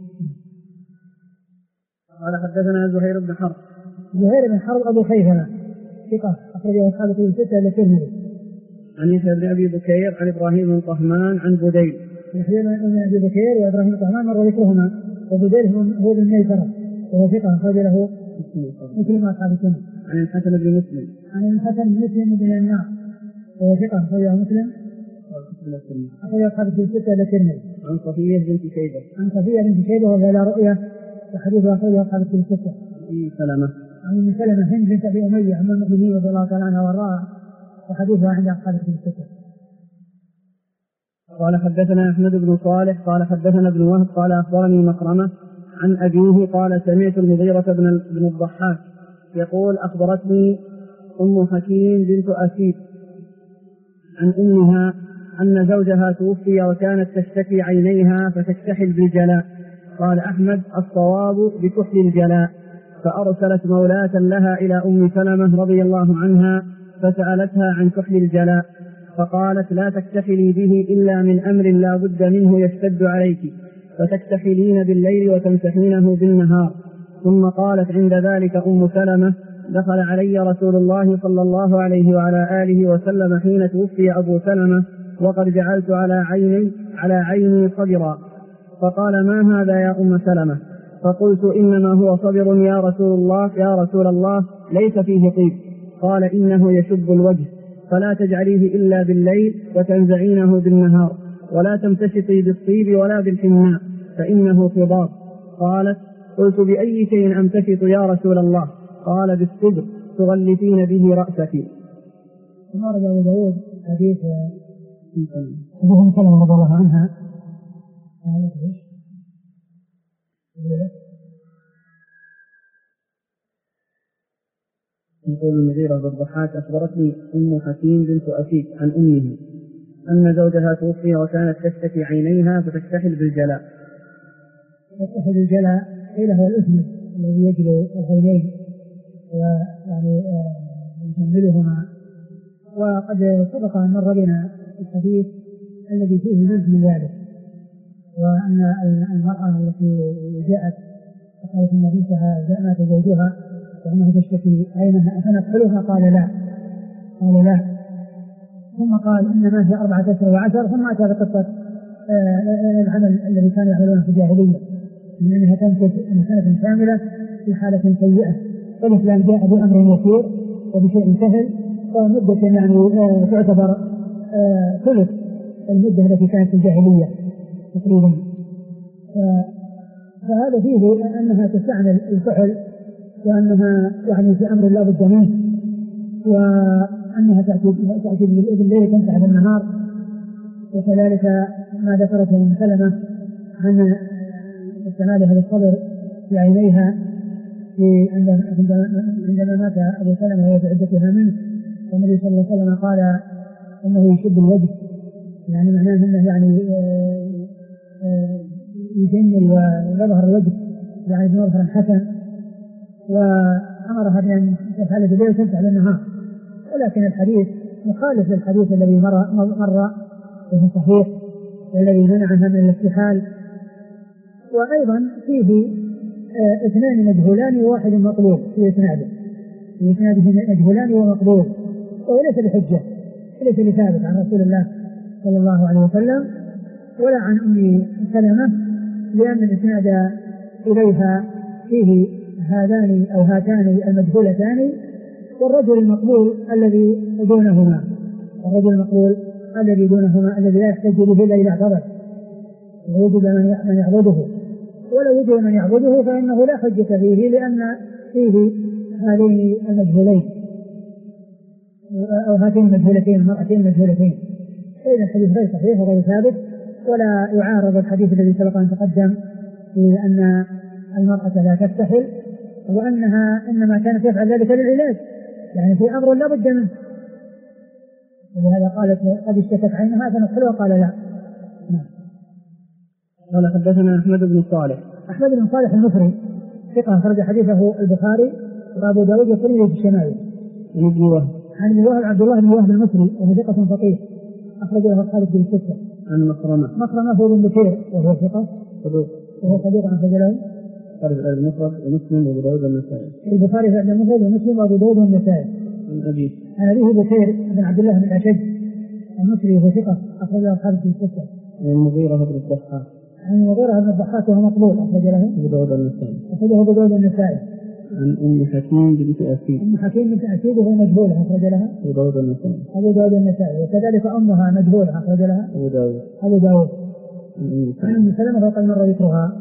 قال حدثنا زهير بن حرب أبو خيثمة ثقة أخرجه أصحاب الكتب الستة إلا الترمذي. عن يحيى بن أبي بكير عن إبراهيم بن طهمان عن بديل. يحيى بن أبي بكير وإبراهيم بن طهمان مر ذكرهما، وبديل هو بن ميسرة وهو ثقة أخرج له مسلم وأصحاب السنة. عن الحسن بن مسلم بن النار وهو ثقة أخرج له مسلم أخرج أصحاب الكتب الستة إلا الترمذي. عن صفية بنت شيبة وهي لا رؤية وحديثها أخرجه أصحاب الكتب الستة. عن سلمة هند بنت أبي أمية عن المؤمنين رضي الله تعالى عنها وارضاها وحديثها عند أصحاب الكتب الستة. قال حدثنا أحمد بن صالح قال حدثنا ابن وهب قال أخبرني مخرمة عن أبيه قال سمعت المغيرة بن الضحاك يقول أخبرتني أم حكيم بنت أسيد عن أمها أن زوجها توفي وكانت تشتكي عينيها فتكتحل بالجلاء. قال أحمد الصواب بكحل الجلاء. فأرسلت مولاة لها إلى أم سلمة رضي الله عنها فسألتها عن كحل الجلاء فقالت لا تكتحلي به إلا من أمر لا بد منه يشتد عليك، فتكتحلين بالليل وتمسحينه بالنهار. ثم قالت عند ذلك أم سلمة دخل علي رسول الله صلى الله عليه وعلى آله وسلم حين توفي أبو سلمة وقد جعلت على عيني صبرا، فقال ما هذا يا أم سلمة؟ فقلت إنما هو صبر يا رسول الله ليس فيه طيب. قال إنه يشب الوجه فلا تجعليه إلا بالليل وتنزعينه بالنهار، ولا تمتشطي بالطيب ولا بالحناء فإنه فضاب. قالت قلت بأي شيء أمتشط يا رسول الله؟ قال بالصدر تغلفين به رأسك. ثم رد أبو داود حديث أم سلمة رضي الله عنها يقول المغيرة بن الضحاك أخبرتني أم حكيم بنت أسيد عن أمه أن زوجها توفي وكانت تشتكي عينيها فتكتحل بالجلاء. يتحد الجلاء قيل هو الأثم الذي يجلو العينين ويعني يجملهما، وقد سبق أن مر بنا الحديث الذي فيه جزء من ذلك، وأن المرأة التي جاءت فقالت النبي صلى مات زوجها وأنها تشتكي عينها أفنكحلها؟ قال لا. ثم قال إنما هي 14 و10، ثم أتى بقصة العمل الذي كانوا يعملونه في الجاهلية من أنها تنتج سنة كاملة في حالة سيئة، فالإسلام جاء بأمر يسير وبشيء سهل، ومدة يعني تعتبر ثلث المدة التي كانت في الجاهلية تقريبا. فهذا فيه أنها تستعمل الكحل، وأنها يعني في أمر لا بد منه، وأنها تأتي بالليل تنفع بالنهار، وكذلك ما ذكرته من سلمة عن استعمالها للصبر في عينيها عندما مات أبو سلمة وهي في عدتها منه، والنبي صلى الله عليه وسلم قال أنه يشد الوجه، يعني معناه أنه يعني يجمل ويظهر الوجه يعني بمظهر حسن، وأمرها بأن تفعل بالليل وتنفع بالنهار. ولكن الحديث مخالف للحديث الذي مر في الصحيح والذي منعها من الاستحال. وأيضا فيه اثنان مجهولان وواحد مقبول في إسناده مجهولان ومقبول، وليس بحجة، ليس بثابت عن رسول الله صلى الله عليه وسلم ولا عن أم سلمة، لأن الإسناد إليها فيه هذان أو هاتان المجهولتان، والرجل المقبول الذي دونهما الذي لا يحتاج به إلا إلى اعتبر، ويجب من يعبده، ولو وجد من يعبده فإنه لا حجة فيه، لأن فيه هذين المجهولين أو هاتين المجهولتين المرأتين المجهولتين. إذا الحديث غير صحيح وغير ثابت، ولا يعارض الحديث الذي سبق أن تقدم في أن المرأة لا تستحل، وأنها إنما كانت تفعل ذلك للعلاج، يعني في أمر لا بد منه. ولهذا قالت قد اشتكت عينها فنقحلها، قال لا. قال حدثنا أحمد بن صالح المصري ثقة أخرج حديثه البخاري وأبو داود والترمذي في الشمائل. عن ابن وهب عبد الله بن وهب المصري وهو ثقة فقيه أخرج له أصحاب الكتب الستة. عن مخرمة هو بن بكير وهو ثقة وهو صديق عن فجلين المفرد ومسلم وأبو داود والنسائي. البخاري في المفرد ومسلم وأبو داود والنسائي. عن أبيه بكير بن عبد الله بن الأشج المصري وهو ثقة أخرج له أصحاب الكتب الستة. عن المغيرة بن الضحاك وهو مقبول أخرج له أبو داود والنسائي. أبو داود والنسائي. عن أم حكيم بنت أسيد وهو مجهول أخرج لها أبو داود والنسائي. وكذلك أمها مجهول أخرج لها أبو داود. عن أم سلمة وقد مر ذكرها.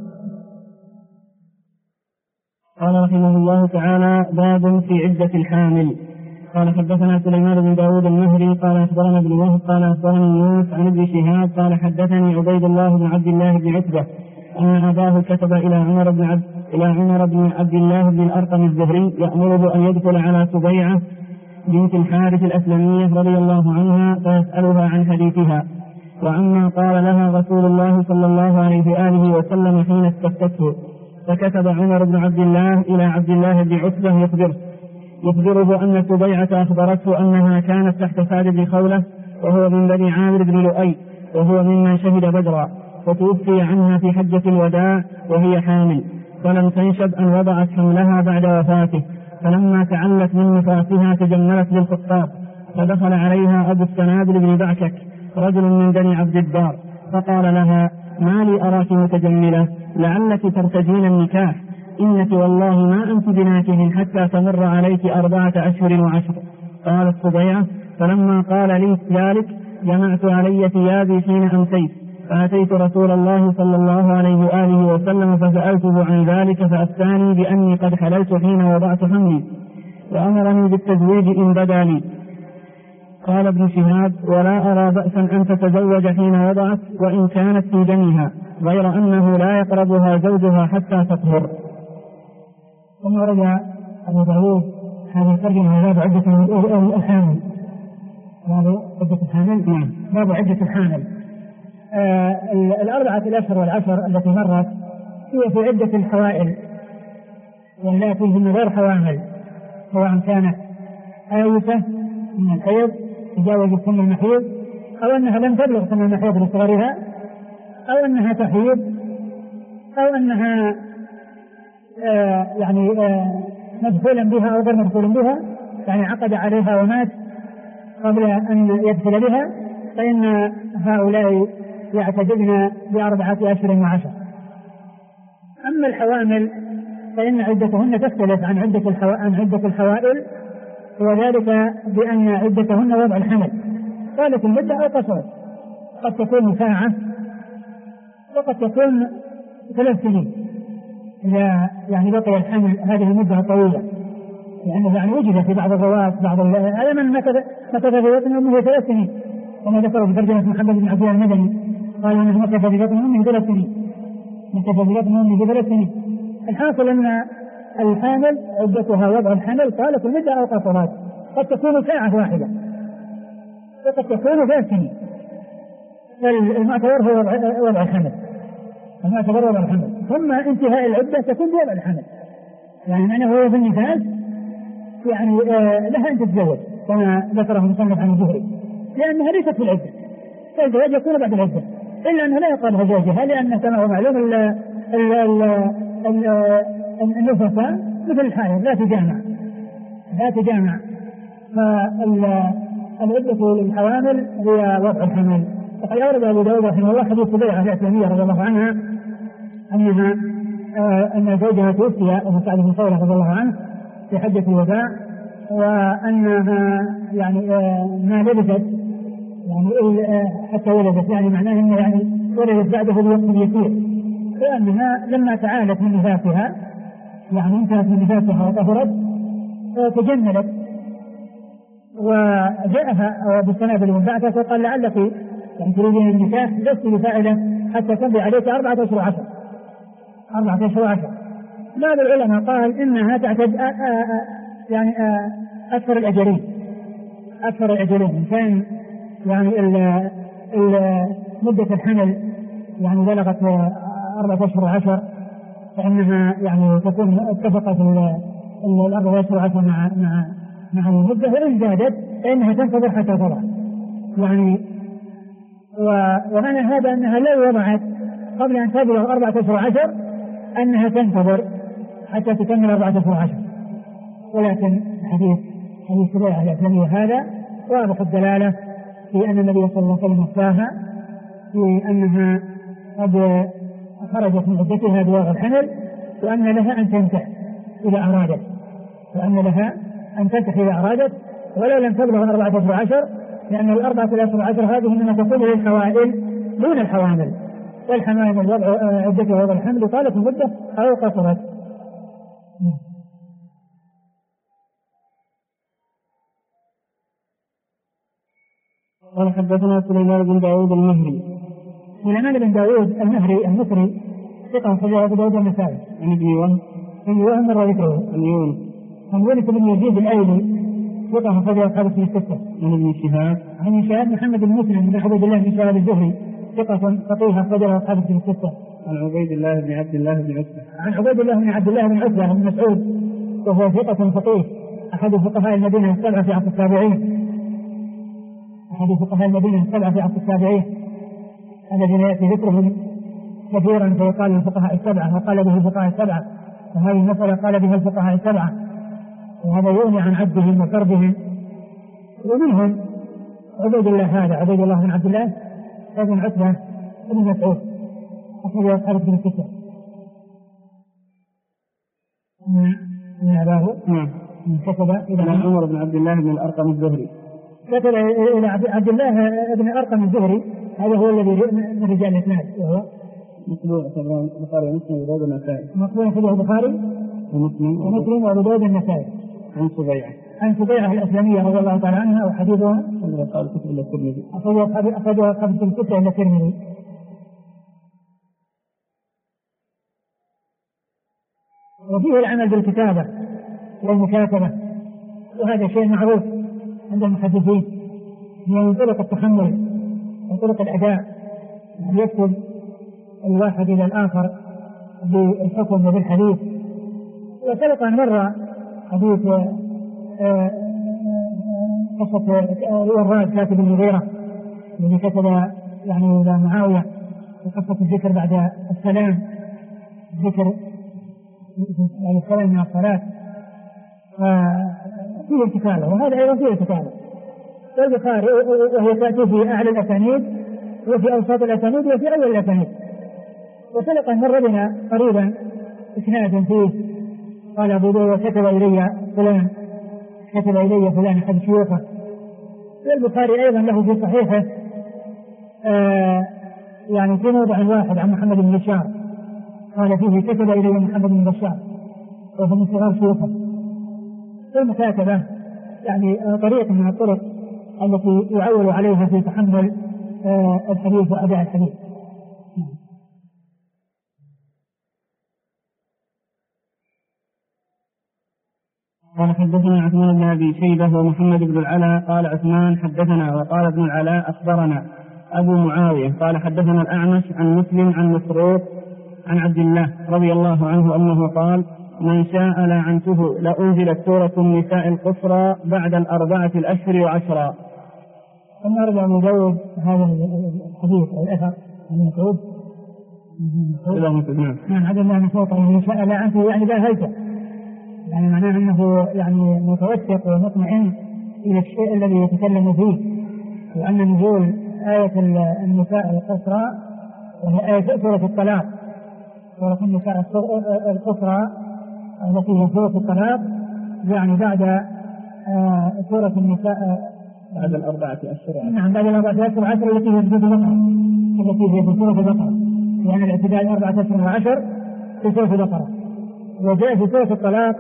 قال رحمه الله تعالى: باب في عدة الحامل. قال حدثنا سليمان بن داود المهري قال أخبرنا ابن وهب قال أخبرني يونس عن ابن شهاب قال حدثني عبيد الله بن عبد الله بن عتبة أن أباه كتب إلى عمر بن عبد الله بن الأرقم الزهري يأمره أن يدخل على سبيعة بنت الحارث الأسلمية رضي الله عنها فيسألها عن حديثها وعما قال لها رسول الله صلى الله عليه وآله وسلم حين استفتته. فكتب عمر بن عبد الله إلى عبد الله بن عتبة يخبره أن سبيعة أخبرته أنها كانت تحت سعد بن خولة وهو من بني عامر بن لؤي وهو ممن شهد بدرا، فتوفي عنها في حجة الوداع وهي حامل، فلم تنشب أن وضعت حملها بعد وفاته، فلما تعلت من نفاسها تجملت للخطاب، فدخل عليها أبو السنابل بن بعكك رجل من بني عبد الدار فقال لها: ما لي أراك متجملة؟ لعلك ترتجين النكاح، إنك والله ما أنت بناكح حتى تمر عليك 4 أشهر و10. قالت سبيعة: فلما قال لي ذلك جمعت علي ثيابي حين أمسيت، فأتيت رسول الله صلى الله عليه وآله وسلم فسألته عن ذلك فأفتاني بأني قد حللت حين وضعت حملي، وأمرني بالتزويج إن بدا لي. قال ابن شهاب: ولا أرى بأسا أن تتزوج حين وضعت وإن كانت في دمها، غير أنه لا يقربها زوجها حتى تطهر. ثم ورد أبو داود هذه الترجمة باب عدة الحامل. باب عدة الحامل. نعم. باب عدة الحامل. الأربعة الأشهر والعشر التي مرت هي في عدة الحوائل والتي هن غير حوامل، سواء كانت آيسة من الحيض تجاوزت سن المحيض، أو أنها لم تبلغ سن المحيض لصغرها، أو أنها تحيض، أو أنها مدخولا بها أو غير مدخول بها، يعني عقد عليها ومات قبل أن يدخل بها، فإن هؤلاء يعتددن ب4 أشهر و10. أما الحوامل فإن عدتهن تختلف عن عدة الحوائل، وذلك بأن عدتهن وضع الحمل، طالت المدة أو قصرت، قد تكون ساعة وقد تكون 3 سنين إذا بقي الحمل هذه المدة طويلة، لأنه وجد في بعض الرواة هذا من مكث في بطن أمه 3 سنين، كما ذكر في ترجمة محمد بن عبد الله المدني، قال أنه مكث في بطن أمه 3 سنين. الحاصل أن الحامل عدتها وضع الحمل طالت المدة أو قصرت، قد تكون ساعة واحدة وقد تكون 3 سنين. فالمعتبر هو وضع الحمل، ثم انتهاء العدة تكون بوضع الحمل، يعني هو في النفاس لها أن تتزوج كما ذكره المصنف عن الزهري، لأنها ليست في العدة، فالزواج يكون بعد العدة، إلا أنها لا يقالها زوجها، لأن كما هو معلوم النفساء مثل الحائض لا تجامع. فالعدة للحوامل هي وضع الحمل. وقد أورد أبو داود رحمه الله حديث سبيعة الإسلامية رضي الله عنها أن زوجها توفي أبو سعد بن خولة رضي الله عنه في حجة الوداع، وأنها ما لبثت حتى ولدت، معناه أنها ولدت بعده بوقت يسير، لأنها لما تعالت من نفاسها انتهت من نفاسها وطهرت تجملت، وجاءها بالسنابل والبعثة وقال: لعلك تريدين النكاح، لست بفاعلة حتى تمضي عليك 4 أشهر و10. بعض العلماء قال إنها تعتد أكثر الأجلين، إن كان مدة الحمل بلغت 4 أشهر و10، فإنها تكون اتفقت 4 أشهر و10 مع المدة، وإن زادت فإنها تنتظر حتى تضع. ومعنى هذا أنها لو وضعت قبل أن تبلغ 4 أشهر و10 أنها تنتظر حتى تكمل 4 أشهر و10. ولكن حديث سبيعة الإسلامية هذا واضح الدلالة في أن النبي صلى الله عليه وسلم أفتاها في أنها قد خرجت من عدتها بوضع الحمل، وأن لها أن تنكح إذا أرادت، ولو لم تبلغ 4 أشهر و10، لأن 4 أشهر و10 هذه إنما تكون للحوائل دون الحوامل، والحمائل عدتها وضع الحمل طالت المدة أو قصرت. قال: حدثنا سليمان بن داود المهري. سليمان بن داود المهري المصري ثقة أخرجه أبو داود النسائي. عن ابن وهب مر ذكره. عن يونس بن يزيد الأيلي ثقة أخرجه أصحاب في 6. عن ابن شهاب محمد بن مسلم بن عبد الله بن شهاب الزهري ثقة فقيه أخرجه أصحاب في 6. عن عبيد الله بن عبد الله بن عتبة بن مسعود وهو ثقة فقيه أحد فقهاء المدينة السبعة في عصر التابعين، الذين يأتي ذكرهم كثيرا فيقال الفقهاء السبعة، وقال به الفقهاء السبعة، وهذه المسألة قال بها الفقهاء السبعة، وهذا يغني عن عدهم وفردهم. ومنهم عبيد الله بن عبد الله بن عتبة بن مسعود أخرج أصحاب في 6. من أباه كتب إلى عمر بن عبد الله بن الأرقم الزهري، كتب إلى عبد الله بن الأرقم الزهري، هذا هو الذي من رجال الإسناد، وهو مطبوع البخاري ومسلم وأبو داود النسائي. مطبوع في البخاري ومسلم وأبو داود النسائي. عن سبيعة الأسلمية رضي الله تعالى عنها وحديثها أخرجها أصحاب الستة إلا الترمذي. وفيه العمل بالكتابة والمكاتبة، وهذا شيء معروف عند المحدثين، من طرق التحمل وطرق الأداء، يكتب الواحد إلى الآخر بالحكم وبالحديث. وسبق أن مر حديث قصة الوراد كاتب المغيرة الذي كتب يعني إلى معاوية وقصة الذكر بعد السلام، ذكر يعني السلام من الصلاة، فيه الكتابة، وهذا أيضا فيه الكتابة. والبخاري وهي تأتي في أعلى الأسانيد وفي أوسط الأسانيد وفي أول الأسانيد. وسبق أن مر بنا قريبا إسناد فيه قال أبو داود كتب إلي فلان أحد شيوخه. والبخاري أيضا له في صحيحه يعني في موضع واحد عن محمد بن بشار قال فيه كتب إلي محمد بن بشار وهو من صغار شيوخه. والمكاتبة يعني طريقة من الطرق التي يعول عليها في تحمل الحديث وأداء الحديث. قال حدثنا عثمان بن أبي شيبة ومحمد بن العلاء قال عثمان حدثنا وقال ابن العلاء أخبرنا أبو معاوية قال حدثنا الأعمش عن مسلم عن مسروق عن عبد الله رضي الله عنه أنه قال من شاء لعنته لأنزلت سورة النساء القصرى بعد 4 أشهر وعشرا. ثم أرجع مجوز هذا الحديث أو الأثر من مسعود نعم عبد الله بن مسعود من شاء لعنته يعني لا هلته، يعني معناه أنه يعني متوثق ومطمئن إلى الشيء الذي يتكلم فيه، وأن نزول آية النساء القصرى وهي آية سورة الطلاق، سورة النساء القصرى التي هي سورة الطلاق يعني بعد سورة النساء بعد 4 أشهر. نعم بعد 4 أشهر وعشر التي هي سورة البقرة، التي هي في سورة البقرة، يعني الاعتداء 4 أشهر وعشر في سورة البقرة. وجاء في سورة الطلاق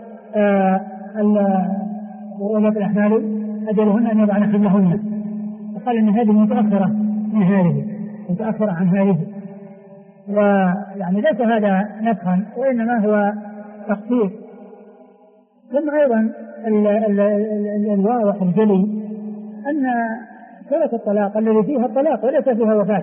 وأولاد الأحمال أجلهن أن يضعن حملهن، فقال إن هذه متأخرة من هذه، متأخرة عن هذه، ويعني ليس هذا نسخا وإنما هو تخصيص. ثم أيضا الواضح الجلي أن سورة الطلاق الذي فيها الطلاق وليس فيها وفاة،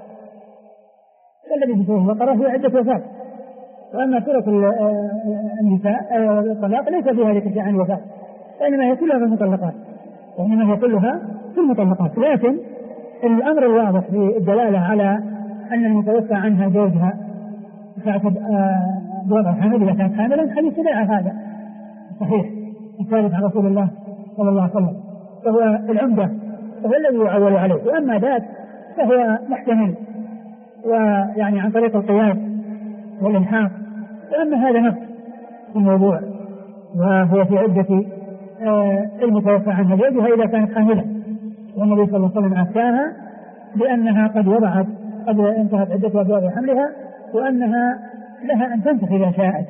الذي في سورة البقرة هي عدة وفاة، وأما سورة النساء الطلاق ليس فيها ذكر عن الوفاة، وإنما هي كلها في المطلقات، وإنما هي كلها في المطلقات. لكن الأمر الواضح في الدلالة على أن المتوفى عنها زوجها ساعة بوضع حامل إذا كانت حاملا حديث سبيعة هذا صحيح الثابت عن رسول الله صلى الله عليه وسلم، فهو العمدة وهو الذي يعول عليه. وأما ذات فهو محتمل ويعني عن طريق القياس والإلحاق. وأما هذا نفس الموضوع وهو في عدة المتوفى عنها زوجها إذا كانت حاملة، والنبي صلى الله عليه وسلم أفتاها بأنها قد انتهت عدتها بوضع حملها، وأنها لها أن تنفخ إذا شاءت.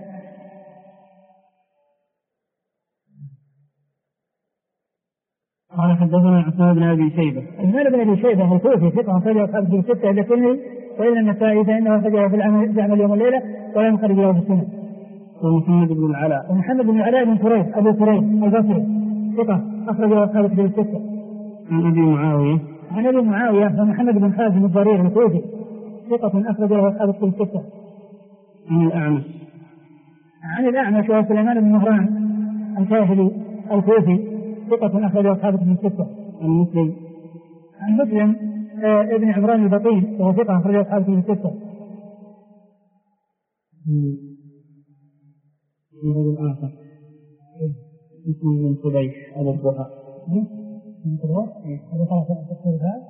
قال حدثنا عثمان بن أبي شيبة. عثمان بن أبي شيبة الكوفي ثقة أخرجه أصحاب الكتب الستة إلا الترمذي وإلا النسائي فإنه أخرجه في العمل يوم الليلة ولا يخرج له في السنة. ومحمد بن العلاء بن كريب أبو كريب البصري ثقة أخرجه أصحاب الكتب الستة. عن أبي معاوية ومحمد بن خازم الضرير الكوفي ثقة أخرجه أصحاب الكتب الستة. عن الأعمش وهو سليمان بن مهران الكاهلي الكوفي ثقة أخرجه أصحاب الكتب الستة. عن مسلم ابن عمران البطين وهو ثقة أخرجه أصحاب الكتب الستة. من الآخر اسمه من صبيح أبو الضحى من صبيح أبو الضحى تفسيرها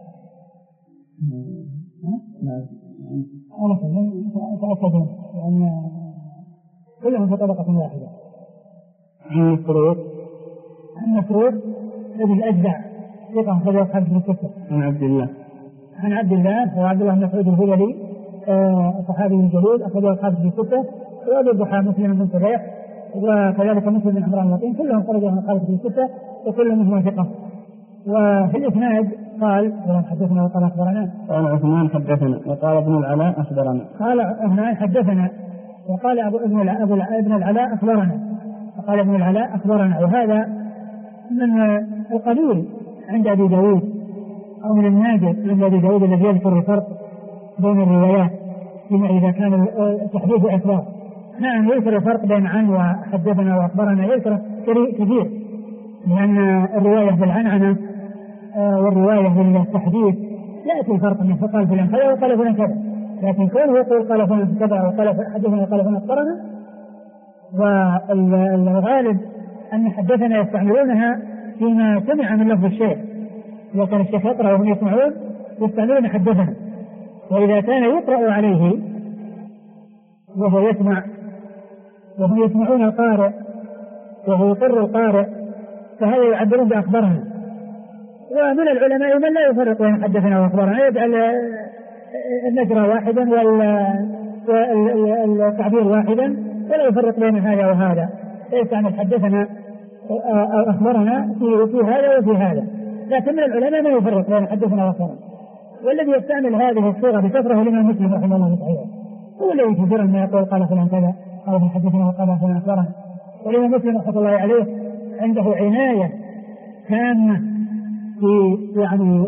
أتأكدون لأن كلهم في طبقة واحدة. عن مسروق ابن الأجدع ثقة أخرجه أصحاب الكتب الستة. عن عبد الله وعبد الله بن مسعود الهذلي صحابي الجليل أخرجه أصحاب الكتب الستة. وأبو الضحى مسلم بن صبيح وكذلك مسلم بن عمران اللقين كلهم خرجوا من خالد في الستة وكل منهم ثقة. وفي الإسناد قال حدثنا وقال أخبرنا. قال عثمان حدثنا وقال ابن العلاء أخبرنا. قال عثمان حدثنا وقال ابن العلاء أخبرنا. فقال ابن العلاء أخبرنا. وهذا من القليل عند أبي داود أو من النادر عند أبي داود الذي يذكر الفرق بين الروايات فيما إذا كان تحديث إخبار. نعم يذكر الفرق بين عن وحدثنا وأخبرنا يذكر كثير، لأن الرواية بالعنعنة والرواية بالتحديث يأتي الفرق من فقال فلان كذا وقال فلان كذا، لكن كونه يقول قال فلان كذا وقال حدثنا وقال فلان أخبرنا. والغالب أن حدثنا يستعملونها فيما سمع من لفظ الشيخ، إذا كان الشيخ يقرأ وهم يسمعون يستعملون حدثنا، وإذا كان يقرأ عليه وهو يسمع وهم يسمعون القارئ وهو يقر القارئ فهذا يعبرون بأخبرنا. ومن العلماء من لا يفرق بين حدثنا وأخبرنا، يجعل النشر واحدا والتعبير واحدا ولا يفرق بين هذا وهذا، يستعمل حدثنا أو أخبرنا في هذا وفي هذا. لكن من العلماء ما يفرق بين حدثنا وأخبرنا، والذي يستعمل هذه الصيغة بكثرة الإمام مسلم رحمه الله تعالى، هو الذي كثيرا ما يقول قال فلان كذا قال حدثنا وقال فلان أخبرنا. والإمام مسلم رحمه الله عليه عنده عناية كامة في يعني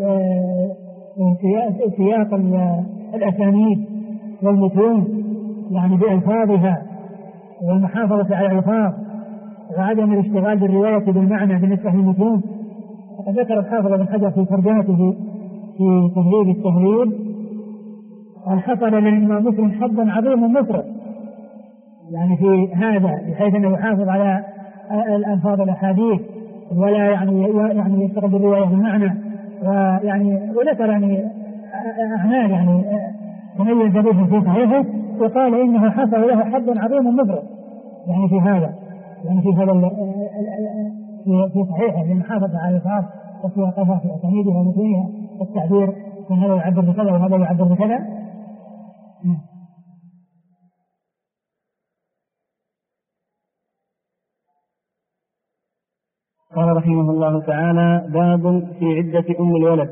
سياق الأسانيد والمتون، يعني بألفاظها والمحافظة على الألفاظ وعدم الاشتغال بالرواية بالمعنى بالنسبة للمتون. وقد ذكر الحافظ ابن حجر في ترجمته في تهذيب التهذيب قال حصل للإمام مسلم حظ عظيم مفرط يعني في هذا، بحيث أنه يحافظ على الألفاظ الأحاديث ولا يعني يشتغل بالرواية بالمعنى، ويعني وذكر يعني أعمال يعني تميز به في صحيحه، وقال إنه حصل له حظ عظيم مفرط يعني في هذا، يعني في هذا في صحيحه للمحافظة على الألفاظ وسياقها في أسانيدها ومتونها والتعبير من هذا يعبر بكذا وهذا يعبر بكذا. قال رحمه الله تعالى: باب في عدة أم الولد.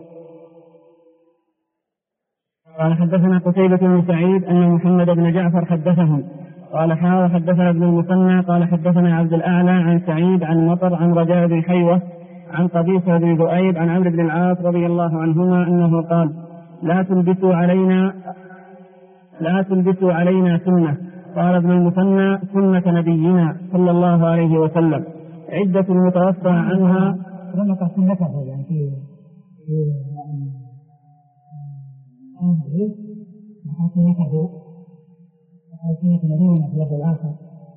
قال حدثنا قتيبة بن سعيد أن محمد بن جعفر حدثهم قال حدثنا ابن المثنى قال حدثنا عبد الأعلى عن سعيد عن مطر عن رجاء بن حيوة عن قبيصة بن ذؤيب عن عمرو بن العاص رضي الله عنهما أنه قال: لا تلبسوا علينا سنة. قال ابن المثنى: سنة نبينا صلى الله عليه وسلم، عدة المتوفى عنها رمق سنته يعني في سنة نبينا في اللفظ الآخر.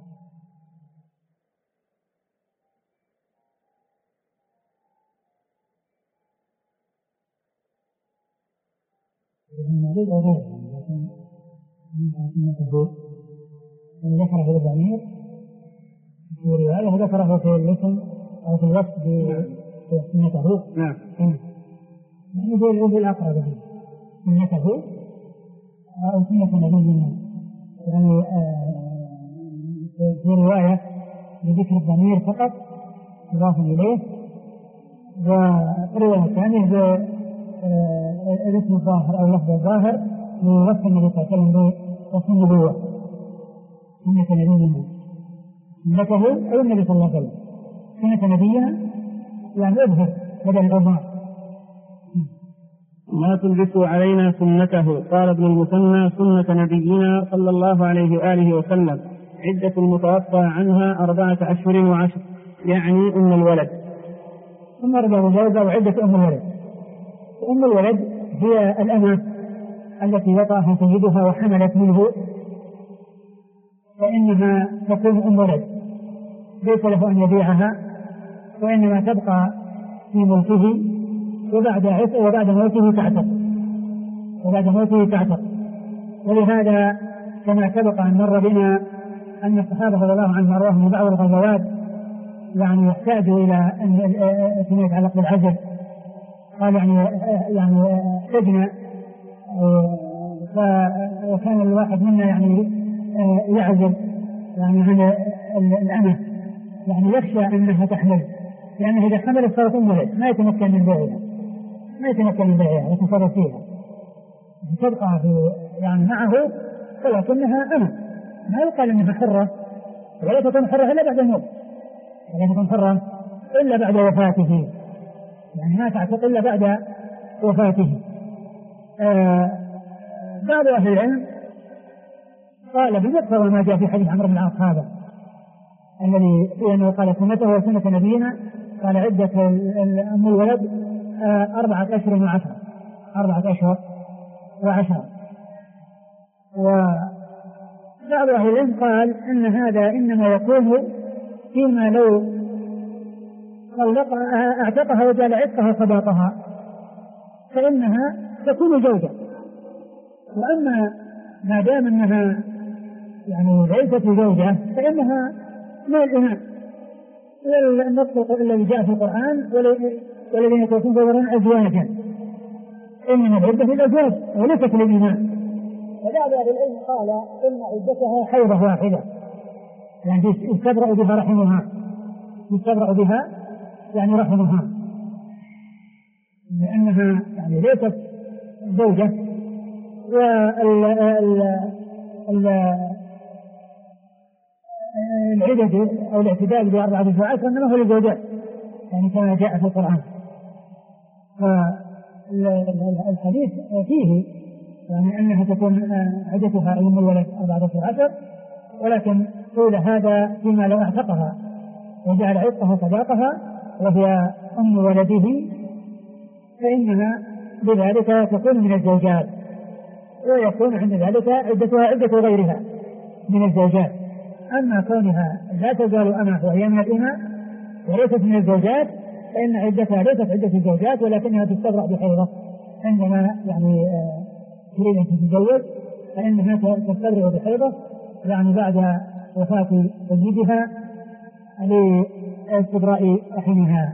الموجود أو غيره، لكن سنته ذكره في الضمير في رواية وذكره في الاسم أو في الوصف بسنته. نعم. يعني في الأقرب به سنته أو سنة نبينا، يعني في رواية بذكر الضمير فقط إضافة إليه، ورواية ثانية بالاسم الظاهر أو اللفظ الظاهر لوصف النبي صلى الله عليه وسلم بوصف النبوة سنة نبينا سنته أو النبي صلى الله عليه وسلم. سنة نبينا يعني أظهر بدل الأظهار. ما تلبسوا علينا سنته. قال ابن المثنى: سنة نبينا صلى الله عليه وآله وسلم، عدة المتوفى عنها 4 أشهر و10، يعني أم الولد. ثم رجع الجوزة وعدة أم الولد. أم الولد هي الأمة التي وطأها سيدها وحملت منه، فإنها تكون أم ولد ليس له أن يبيعها، وإنما تبقى في ملكه وبعد موته تعتق. ولهذا كما سبق أن مر بنا أن الصحابة رضي الله عنهم وأرضاهم من بعض الغزوات يعني يحتاجوا إلى أن يتعلق بالعزل، قال يعني احتجنا، وكان الواحد منا يعني يعزل يعني عن الأمة، يعني يخشى أنها تحمل، لأنه إذا حملت صارت ولد ما يتمكن من بيعها يتصرف فيها، تبقى في يعني معه ولكنها أمة، ما يقال أنها حرة، ولا تكون حرة إلا بعد الموت، ولا تكون حرة إلا بعد وفاته، يعني ما تعتق إلا بعد وفاته. بعض أهل العلم قال بمقتضى ما جاء في حديث عمرو بن العاص هذا الذي فيه أنه قال سنته وسنة نبينا، قال عدة أم الولد 4 أشهر و10، 4 أشهر و10. وبعض أهل العلم قال إن هذا إنما يكون فيما لو اعتقها وجعل عتقها صداقها فإنها تكون زوجة، وأما ما دام أنها يعني ليست زوجة فإنها من الإمام، والنص الذي جاء في القرآن والذين يتوفون فيذرون أزواجا، إنما العدة للأزواج وليست للإمام. وبعض أهل العلم قال إن عدتها حيضة واحدة، يعني يستبرأ بها رحمها، يستبرأ بها يعني رحمها، لأنها يعني ليست زوجة. العدد أو الاعتدال ب4 أشهر و10 إنما هو للزوجات، يعني كما جاء في القرآن. فالحديث فيه يعني أنها تكون عدتها أيام الولد 4 أشهر و10، ولكن قول هذا فيما لو اعتقها وجعل عتقها صداقها وهي أم ولده فإنها بذلك تكون من الزوجات، ويكون عند ذلك عدتها عدة غيرها من الزوجات. أما كونها لا تزال أمة وهي من الإماء وليست من الزوجات فإن عدتها ليست عدة الزوجات، ولكنها تستبرأ بحيضة عندما يعني تريد أن تتزوج، فإنها تستبرأ بحيضة يعني بعد وفاة سيدها لاستبراء رحمها.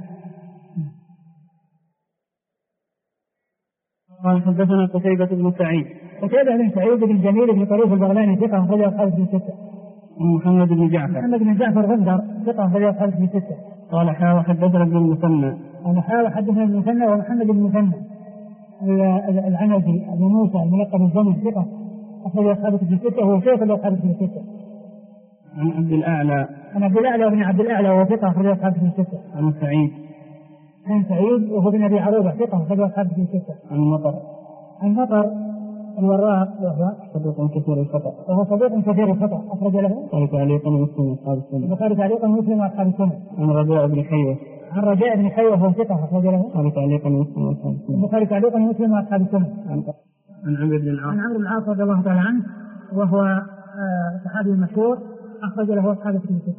قال حدثنا قتيبة بن سعيد بن جميل بن طريف البغلاني ثقة أخرج أصحاب في 6. محمد بن جعفر غندر ثقة أخرج أصحاب في 6. قال حدثنا ابن المثنى ومحمد بن المثنى العنزي أبو موسى الملقب الزمن ثقة أخرج أصحاب في 6 وهو شيخ أصحاب في 6. عن عبد الأعلى بن عبد الأعلى وهو ثقة أخرج أصحاب في 6. عن سعيد وهو بن أبي عروبة ثقة أخرج أصحاب في 6. عن مطر الوراق وهو صدوق كثير الخطأ أخرج له البخاري تعليقا ومسلم وأصحاب السنة. عن رجاء بن حيوة وهو ثقة أخرج له البخاري تعليقا ومسلم وأصحاب السنة. عن عمرو بن العاص رضي الله تعالى عنه وهو صحابي مشهور أخرج له أصحاب الكتب 6.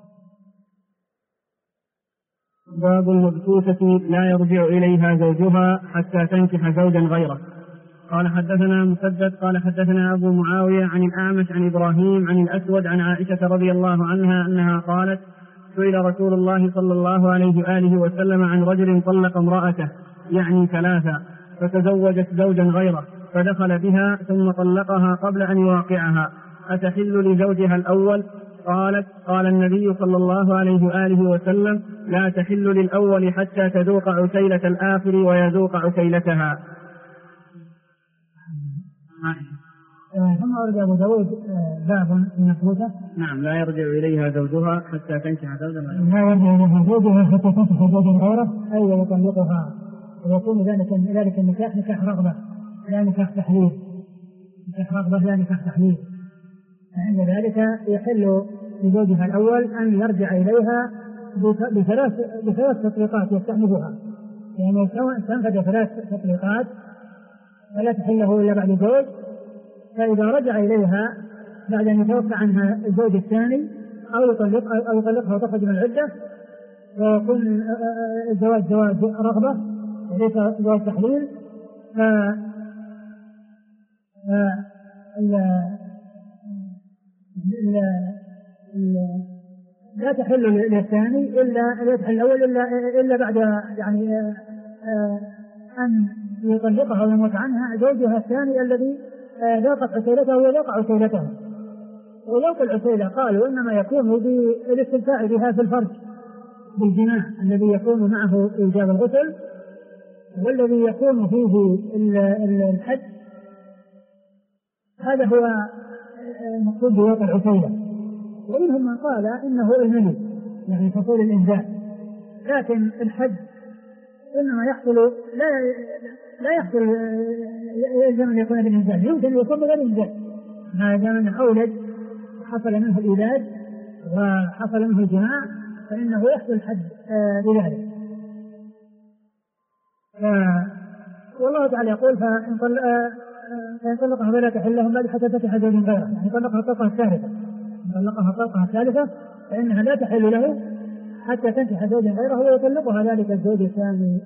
باب المبثوثة لا يرجع إليها زوجها حتى تنكح زوجا غيره. قال حدثنا مسدد قال حدثنا أبو معاوية عن الأعمش عن إبراهيم عن الأسود عن عائشة رضي الله عنها أنها قالت سئل رسول الله صلى الله عليه وآله وسلم عن رجل طلق امرأته يعني 3 فتزوجت زوجا غيره فدخل بها ثم طلقها قبل أن يواقعها أتحل لزوجها الأول؟ قال النبي صلى الله عليه وآله وسلم لا تحل للأول حتى تذوق عسيلة الآخر ويذوق عسيلتها. ثم ورد أبو داود باب المثبوتة نعم لا يرجع إليها زوجها حتى تنكح زوجا غيره. لا يرجع إليها زوجها حتى تنكح زوجا غيره أي يطلقها، ويكون ذلك النكاح نكاح رغبة لا نكاح تحليل، فعند ذلك يحل لزوجها الأول أن يرجع إليها بثلاث تطليقات يستأنفها، يعني تنفذ 3 تطليقات فلا تحله إلا بعد زوج، فإذا رجع إليها بعد أن يتوفى عنها الزوج الثاني أو يطلقها وتخرج من العدة ويكون الزواج زواج رغبة وليس زواج تحليل، لا تحل للثاني إلا يتحل الأول إلا بعد يعني أن يطلقها ويموت عنها زوجها الثاني الذي ذاقت عسيلته وذاق عسيلته، وذوق العسيلة قالوا إنما يكون بالاستمتاع بها في الفرج بالجماع الذي يكون معه إيجاب الغسل، والذي يكون فيه الحد، هذا هو المقصود بذوق العسيلة. ومنهم من قال إنه المني يعني حصول الإنزال، لكن الحد إنما يحصل لا يحصل يلزم أن يكون بالإنزال، يمكن أن يكون بغير إنزال. ما دام أنه أولد حصل منه الإيلاد وحصل منه الجماع فإنه يحصل الحد بذلك. والله تعالى يقول فإن طلقها فلا تحل لهم بعد حتى تنكح زوج غيره، يعني طلقها الطلقة الثالثة، طلقها الطلقة الثالثة فإنها لا تحل له حتى تنكح زوجا غيره ويطلقها ذلك الزوج الثاني.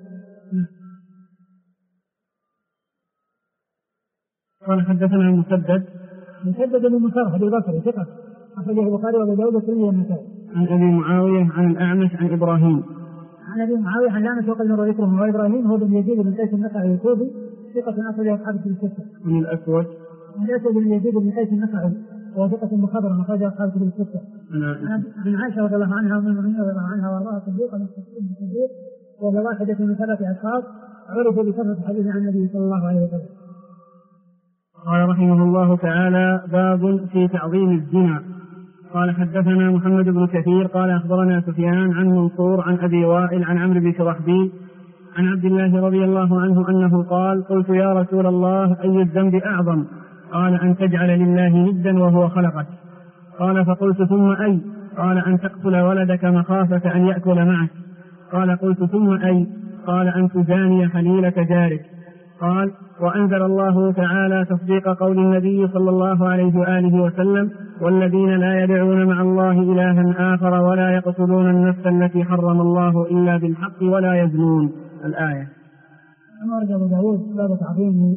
قال حدثنا مسدد بن مسرح البصري ثقة أخرجه البخاري وأبو داود والترمذي والنسائي. عن أبي معاوية عن الأعمش عن إبراهيم. عن أبي معاوية عن الأعمش وقد مر ذكره، وإبراهيم هو بن يزيد بن قيس النخعي الكوفي ثقة أخرجه أصحاب الكتب الستة. من الأسود بن يزيد بن قيس النخعي وهو ثقة مخضرم أخرجه أصحاب الكتب الستة. عن عائشة رضي الله عنها ومن المؤمنين رضي الله عنها وأرضاها صديقة من الصديق، وهي واحدة من 7 أشخاص عرف بكثرة الحديث عن النبي صلى الله عليه وسلم. قال رحمه الله تعالى: باب في تعظيم الزنا. قال حدثنا محمد بن كثير قال أخبرنا سفيان عن منصور عن أبي وائل عن عمرو بن شرحبيل عن عبد الله رضي الله عنه أنه قال: قلت يا رسول الله أي الذنب أعظم؟ قال: أن تجعل لله ندا وهو خلقك. قال: فقلت ثم أي؟ قال: أن تقتل ولدك مخافة أن يأكل معك. قال: قلت ثم أي؟ قال: أن تزاني حليلة جارك. قال: وأنزل الله تعالى تصديق قول النبي صلى الله عليه وآله وسلم: والذين لا يدعون مع الله إلها آخر ولا يقتلون النفس التي حرم الله إلا بالحق ولا يزنون. الآية. أمر أبو داود باب تعظيم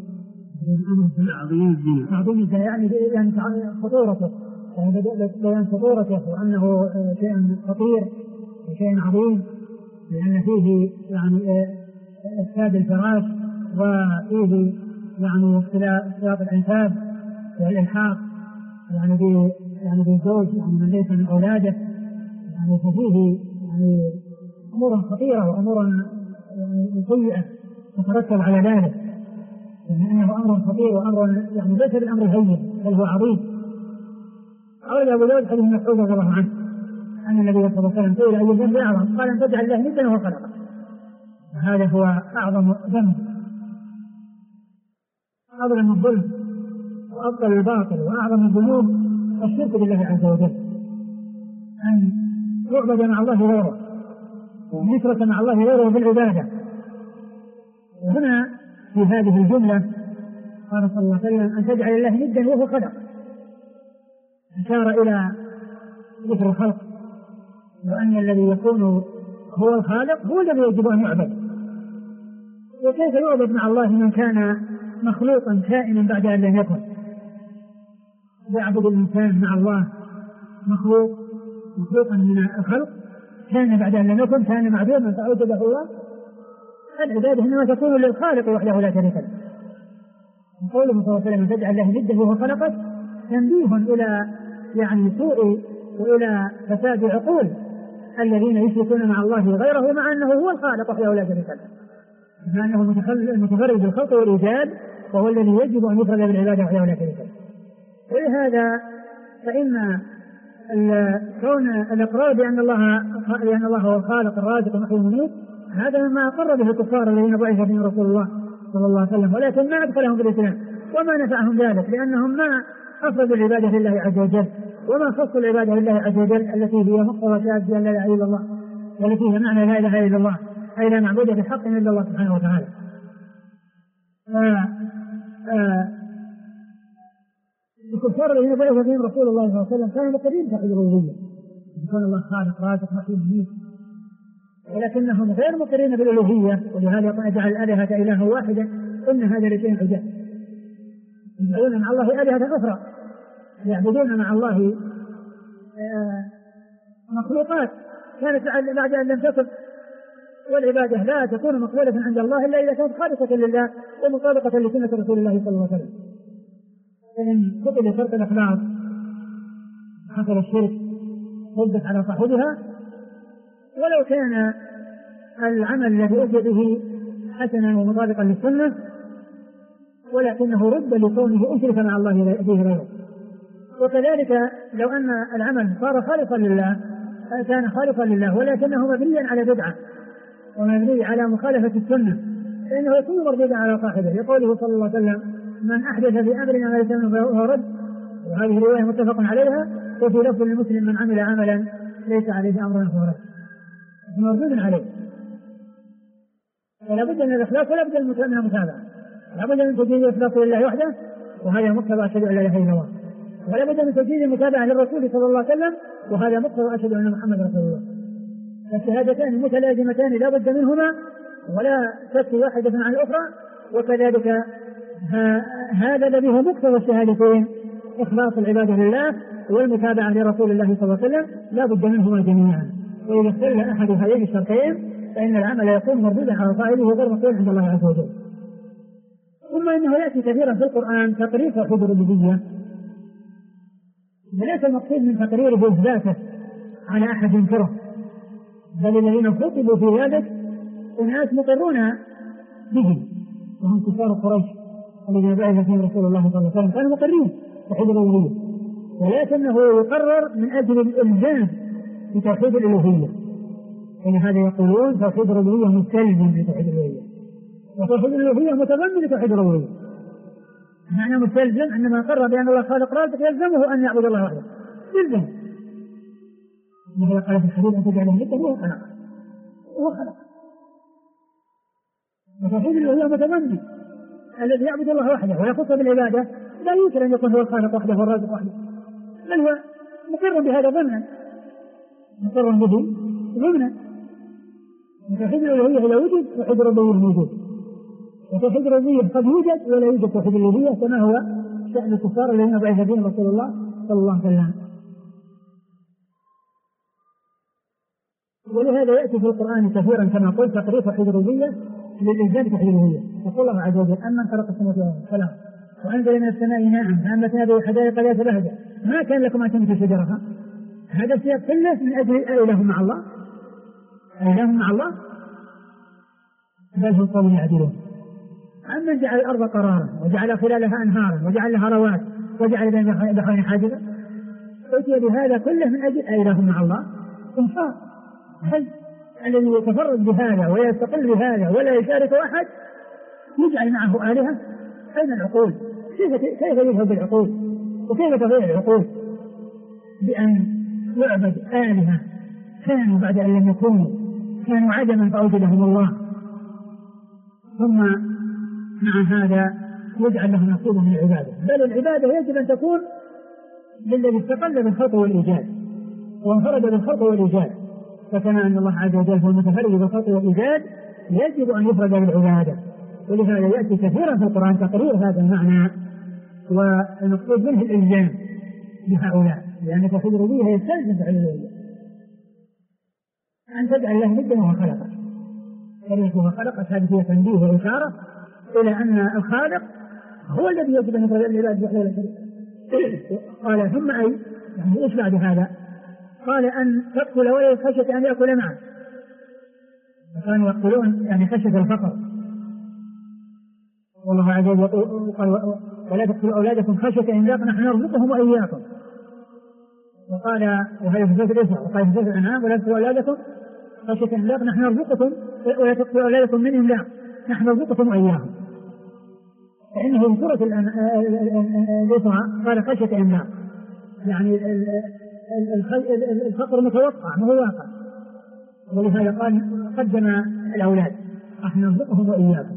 الزنا، يعني خطورته، يعني بيان خطورته وأنه شيء خطير وشيء عظيم، لأن فيه يعني إفساد الفراش وفيه يعني اختلاط الأنساب والإلحاق يعني بالزوج يعني من ليس من أولاده، يعني فيه يعني أمور خطيرة وأمور يعني سيئة تترتب على ذلك، لأنه أمر خطير وأمر يعني ليس بالأمر الهين بل هو عظيم. أورد أبو داود حديث مسعود رضي الله عنه أن النبي صلى الله عليه وسلم قيل: أي الذنب أعظم؟ قال: أن تجعل الله ندا وهو خلقك. هذا هو أعظم ذنب، أظلم الظلم وأبطل الباطل وأعظم الذنوب الشرك بالله عز وجل، أن يعبد مع الله غيره ويشرك مع الله غيره بالعبادة. وهنا في هذه الجملة قال صلى الله عليه وسلم: أن تجعل الله ندا وهو خلق، أشار إلى ذكر الخلق، وأن الذي يكون هو الخالق هو الذي يجب أن يعبد. وكيف يعبد مع الله من كان مخلوقا كائنا بعد أن لم يكن؟ يعبد الإنسان مع الله مخلوقا من الخلق كان بعد أن لم يكن، كان معدوما فأوجده الله. العبادة إنما تكون للخالق وحده لا شريك له. قوله صلى الله عليه وسلم: تجعل له ندا وهو خلقك، تنبيه إلى يعني سوء وإلى فساد عقول الذين يشركون مع الله غيره مع أنه هو الخالق وحده لا شريك له، مع أنه المتفرد بالخلق والإيجاد، وهو الذي يجب أن يفرد بالعبادة وحده لا شريك له. ولهذا فإن كون الإقرار بأن الله هو الخالق الرازق المحيي المميت هذا مما أقر به الكفار الذين بعث بهم رسول الله صلى الله عليه وسلم، ولكن ما أدخلهم في الإسلام وما نفعهم ذلك، لأنهم ما أفردوا العبادة لله عز وجل وما خصوا العبادة لله عز وجل التي هي مقتضى شهادة أن لا إله إلا الله، والتي هي معنى لا إله إلا الله، أي لا معبود بحق إلا الله سبحانه وتعالى. الكفار الذين بعث بهم رسول الله صلى الله عليه وسلم كانوا مقرين بتوحيد الربوبية، يكون الله خالق رازق محيي مميت، ولكنهم غير مقرين بالألوهية، ولهذا يقول: اجعل الآلهة إلها واحدا إن هذا لشيء عجاب. يدعون مع الله آلهة أخرى، يعبدون مع الله مخلوقات كانت بعد أن لم تكن، والعبادة لا تكون مقبولة عند الله إلا إذا كانت خالصة لله ومطابقة لسنة رسول الله صلى الله عليه وسلم. فإن قتل شرط الإخلاص حصل الشرك ردت على صاحبها، ولو كان العمل الذي أتي به حسنا ومطابقا للسنة ولكنه رد لكونه أشرك مع الله فيه غيره. وكذلك لو أن العمل صار خالصا لله كان خالصا لله ولكنه مبنيا على بدعة ومبني على مخالفة السنة فإنه يكون مردودا على صاحبه، لقوله صلى الله عليه وسلم: من أحدث في أمرنا ما ليس منه فهو رد. وهذه رواية متفق عليها. وفي لفظ لمسلم: من عمل عملا ليس عليه أمرنا فهو رد، مردود عليه. فلا بد من الإخلاص ولا بد من المتابعة، لا بد من تجديد الإخلاص لله وحده، وهذا مقتضى أشهد أن لا إله إلا الله، ولا بد من تجديد المتابعة للرسول صلى الله عليه وسلم، وهذا مقتضى أشهد أن محمد رسول الله. فالشهادتان متلازمتان لا بد منهما ولا تكفي واحدة عن الأخرى. وكذلك هذا الذي هو مقتضى الشهادتين إخلاص العبادة لله والمتابعة لرسول الله صلى الله عليه وسلم لا بد منهما جميعا. وإذا اختل أحد هذين الشرطين فإن العمل يكون مردودا على صاحبه وغير مقبول عند الله عز وجل. ثم إنه يأتي كثيرا في القرآن تقرير توحيد الربوبية، وليس المقصود من تقريره إثباته على أحد ينكره، بل الذين خطبوا في ذلك أناس مقرون به، وهم كفار قريش الذين بعث فيهم رسول الله صلى الله عليه وسلم كانوا مقرين توحيد الربوبية، ولكنه يقرر من أجل الإلزام بتوحيد الألوهية. إن هذا يقولون توحيد الربوبية مستلزم لتوحيد الألوهية، وتوحيد الألوهية متضمن لتوحيد الربوبية. معنى مستلزم عندما قرر بأن الله خالق رازق يلزمه أن يعبد الله وحده، يلزم. مثل قال في الحديث: أن تجعله ندا وهو خلق. وتوحيد الألوهية متضمن الذي يعبد الله وحده ويخص بالعبادة لا يمكن أن يكون هو الخالق وحده والرازق وحده، بل هو مقر بهذا ضمنا، مقر به ضمنا. وتوحيد الألوهية إذا وجد توحيد الربوبية موجود، وتوحيد الربوبية قد يوجد ولا يوجد توحيد الألوهية، كما هو شأن الكفار الذين بعث فيهم رسول الله صلى الله عليه وسلم. ولهذا يأتي في القرآن كثيرا كما قلت تقرير توحيد الربوبية للإلزام توحيد الألوهية. يقول الله عز وجل: أمن خلق السماوات والأرض وأنزل من السماء ماء فأنبتنا به حدائق ذات بهجة ما كان لكم أن تنبتوا شجرها. هذا السياق كله من أجل أإله مع الله، أإله مع الله، بل هم قوم يعدلون. أمن جعل الأرض قرارا وجعل خلالها أنهارا وجعل لها رواسي وجعل بين البحرين حاجزا. أتي بهذا كله من أجل أإله مع الله إنفاق. هل الذي يتفرد بهذا ويستقل بهذا ولا يشارك أحد يجعل معه آلهة؟ أين العقول؟ كيف يذهب بالعقول؟ وكيف تضيع العقول بأن يعبد آلهة كانوا بعد أن لم يكونوا، كانوا عدما فأوجدهم الله، ثم مع هذا يجعل له نصيبا من العبادة. بل العبادة يجب أن تكون للذي استقل بالخلق والإيجاد وانفرد بالخلق والإيجاد، فكما أن الله عز وجل هو المتفرد بالخلق والإيجاد يجب أن يفرد بالعبادة. ولهذا يأتي كثيرا في القرآن تقرير هذا المعنى، والمقصود منه الإلزام بهؤلاء، لأن توحيد الربوبية يستلزم توحيد الألوهية، أن تجعل له ندا وهو خلقك. وهو خلقك هذه فيها تنبيه وإشارة إلى أن الخالق هو الذي يجب أن يفرد العباد وحده لا شريك. قال: ثم أي؟ يعني إيش بعد هذا؟ قال: أن تقتل ولد خشية أن يأكل معه. وكانوا يقولون يعني خشية الفقر، والله عز وجل قال: ولا تقتلوا أولادكم خشية إملاق نحن نرزقهم وإياكم. وقال: وهذا في سورة الإسراء. وقال في سورة الأنعام: ولا تقتلوا أولادكم خشية إملاق نحن نرزقكم ولا تقتلوا أولادكم من إملاق نحن نرزقكم وإياهم. فإنه في سورة الإسراء قال خشية إملاق، يعني الفقر متوقع ما هو واقع، ولهذا قال قدم الأولاد نحن نرزقهم وإياكم.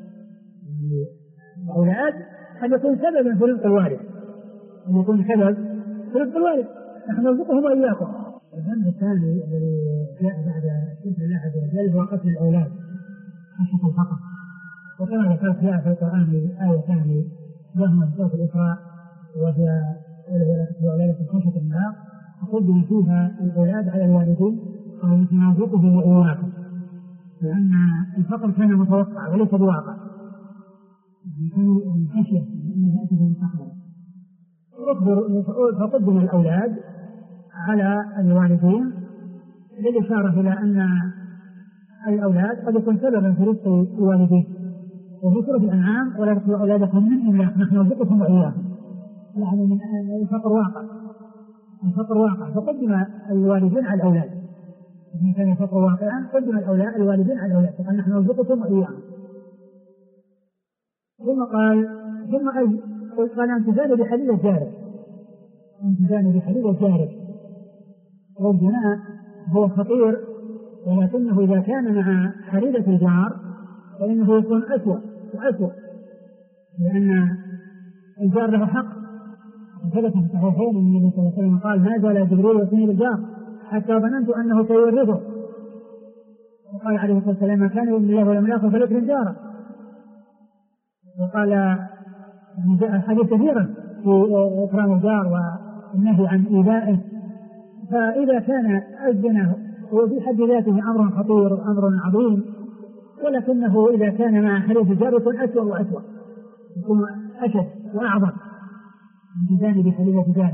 الأولاد أن يكون سببا في رزق الوالد، أن يكون سبب في رزق الوالد، نحن نرزقهم وإياكم. الذنب الثاني الذي جاء بعد شكر الله عز وجل هو قتل الأولاد خشية الفقر. وكما ذكرت جاء في القرآن آية ثانية ظهر في سورة الإسراء وهي ولا تقتلوا أولادكم خشية إملاق، وقدم فيها الأولاد على الوالدين ونحن نرزقهم وإياكم، لأن الفقر كان متوقع وليس بواقع، كانوا من خشية أن يأتي بالمستقبل. فقدم الأولاد على الوالدين بالإشارة إلى أن الأولاد قد يكون سببا في رزق الوالدين. وفي سورة الأنعام ولا تقتلوا أولادكم من إملاق نحن نرزقكم وإياهم، يعني من الفقر واقع فقدم الوالدين على الأولاد. إذا كان الفقر واقعا قدم الوالدين على الأولاد فقال نحن نرزقكم وإياهم. ثم قال امتثال بحليل الجارب، امتثال بحليل الجارب. والجناء هو خطير، ولكنه إذا كان مع حليلة الجار فإنه يكون أسوأ وأسوأ، لأن الجار له حق. ثبت في الصحيحين أن النبي صلى الله عليه وسلم قال ما زال جبريل يصيب الجار حتى ظننت أنه سيورثه. وقال عليه الصلاة والسلام ما كان يؤمن الله ولم يأخذ فليكرم جاره. وقال جاء حديث كثيرا في إكرام الجار والنهي عن إيذائه. فإذا كان الزنا هو في حد ذاته أمر خطير وأمر عظيم، ولكنه إذا كان مع حليف الجار يكون أسوأ وأسوأ، يكون أشد وأعظم من جانب حليف الجار.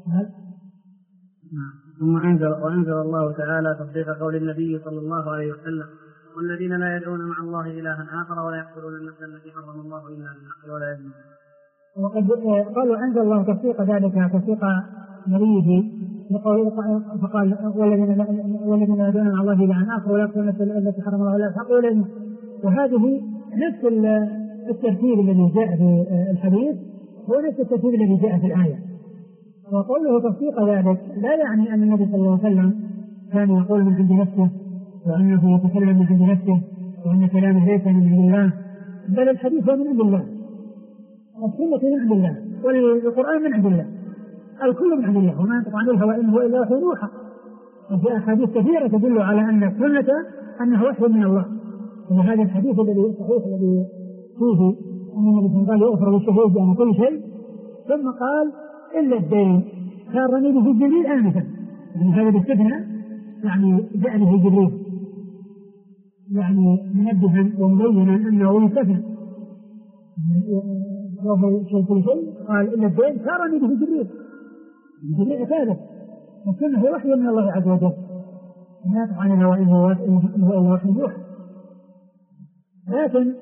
ثم وأنزل الله تعالى تصديق قول النبي صلى الله عليه وسلم والذين لا يدعون مع الله إلها آخر ولا يقتلون النفس التي حرم الله إلا بالحق ولا يزنون. وقد قالوا أنزل الله تصديق ذلك تصديق نبيه فقال والذين لا يدعون مع الله إلها آخر ولا يقتلون النفس التي حرم الله إلا بالحق ولا يزنون. وهذه نفس الترتيب الذي جاء في الحديث هو نفس الترتيب الذي جاء في الآية. وقوله تصديق ذلك لا يعني أن النبي صلى الله عليه وسلم كان يقول من عند نفسه وأنه يتكلم من عند نفسه وأن كلامه ليس من عند الله، بل الحديث هو من عند الله، السنة من عند الله، والقرآن من عند الله، الكل من عند الله، وما ينطق عن الهوى إن هو إلا وحي يوحى. وفي أحاديث كثيرة تدل على أن السنة أنه وحي من الله. وهذا الحديث الذي الصحيح الذي فيه أن النبي صلى الله عليه وسلم قال يغفر للشهيد بأن كل شيء، ثم قال إلا الدين كان رميده في جبريل آنفا، يعني هذا باستثناء يعني جاء به جبريل يعني منبها ومبينا أنه يستثنى وهو كل شيء. قال إلا الدين كان رميده في جبريل عبادة، وكنه وحي من الله عز وجل ما يقع عن الهوى إن هو إلا وحي يوحى. لكن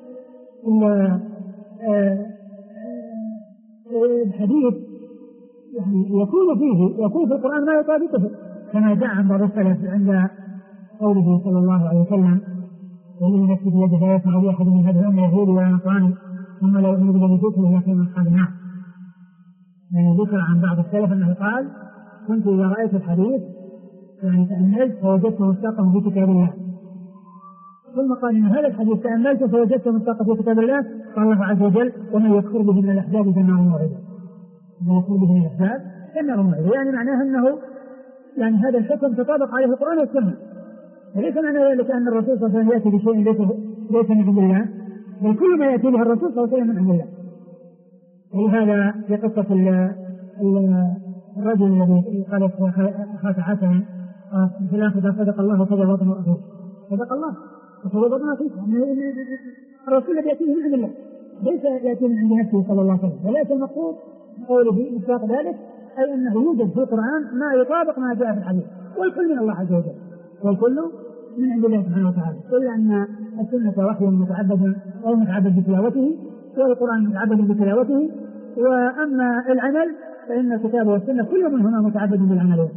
الحديث يعني يكون في القرآن ما يطابقه، كما جاء عن بعض السلف عند قوله صلى الله عليه وسلم والذي نفسي بيده لا يسمع بي أحد من هذه الأمة يهودي ولا نصراني ثم لا يؤمن بالذي جئت به يكون من أصحاب النار. يعني ذكر عن بعض السلف أنه قال كنت إذا رأيت الحديث يعني تأملت فوجدته مستقا في كتاب الله، ثم قال إن هذا الحديث تأملت فوجدته مستقا في كتاب الله. قال الله عز وجل ومن يكفر به من الأحزاب فالنار موعده، ومن يكفر به من الأحزاب فالنار موعده، يعني معناه أنه يعني هذا الحكم تطابق عليه القرآن والسنة. وليس معنى ذلك أن الرسول صلى الله عليه وسلم يأتي بشيء ليس من عند الله، بل كل ما يأتي به الرسول صلى الله عليه وسلم من عند الله. ولهذا في قصة الرجل الذي قال خاف عسى في الآخرة صدق الله وصدق وطن وأخوه، صدق الله وصدق وطن وأخوه. الرسول الذي يأتيه من عند الله ليس يأتي من عند نفسه صلى الله عليه وسلم، ولكن المقصود قوله مصداق ذلك أي أنه يوجد في القرآن ما يطابق ما جاء في الحديث، والكل من الله عز وجل، والكل من عند الله سبحانه وتعالى. إلا أن السنة وحي متعبد أو متعبد بتلاوته، والقرآن متعبد بتلاوته، وأما العمل فإن الكتاب والسنة كل منهما متعبد بالعمل.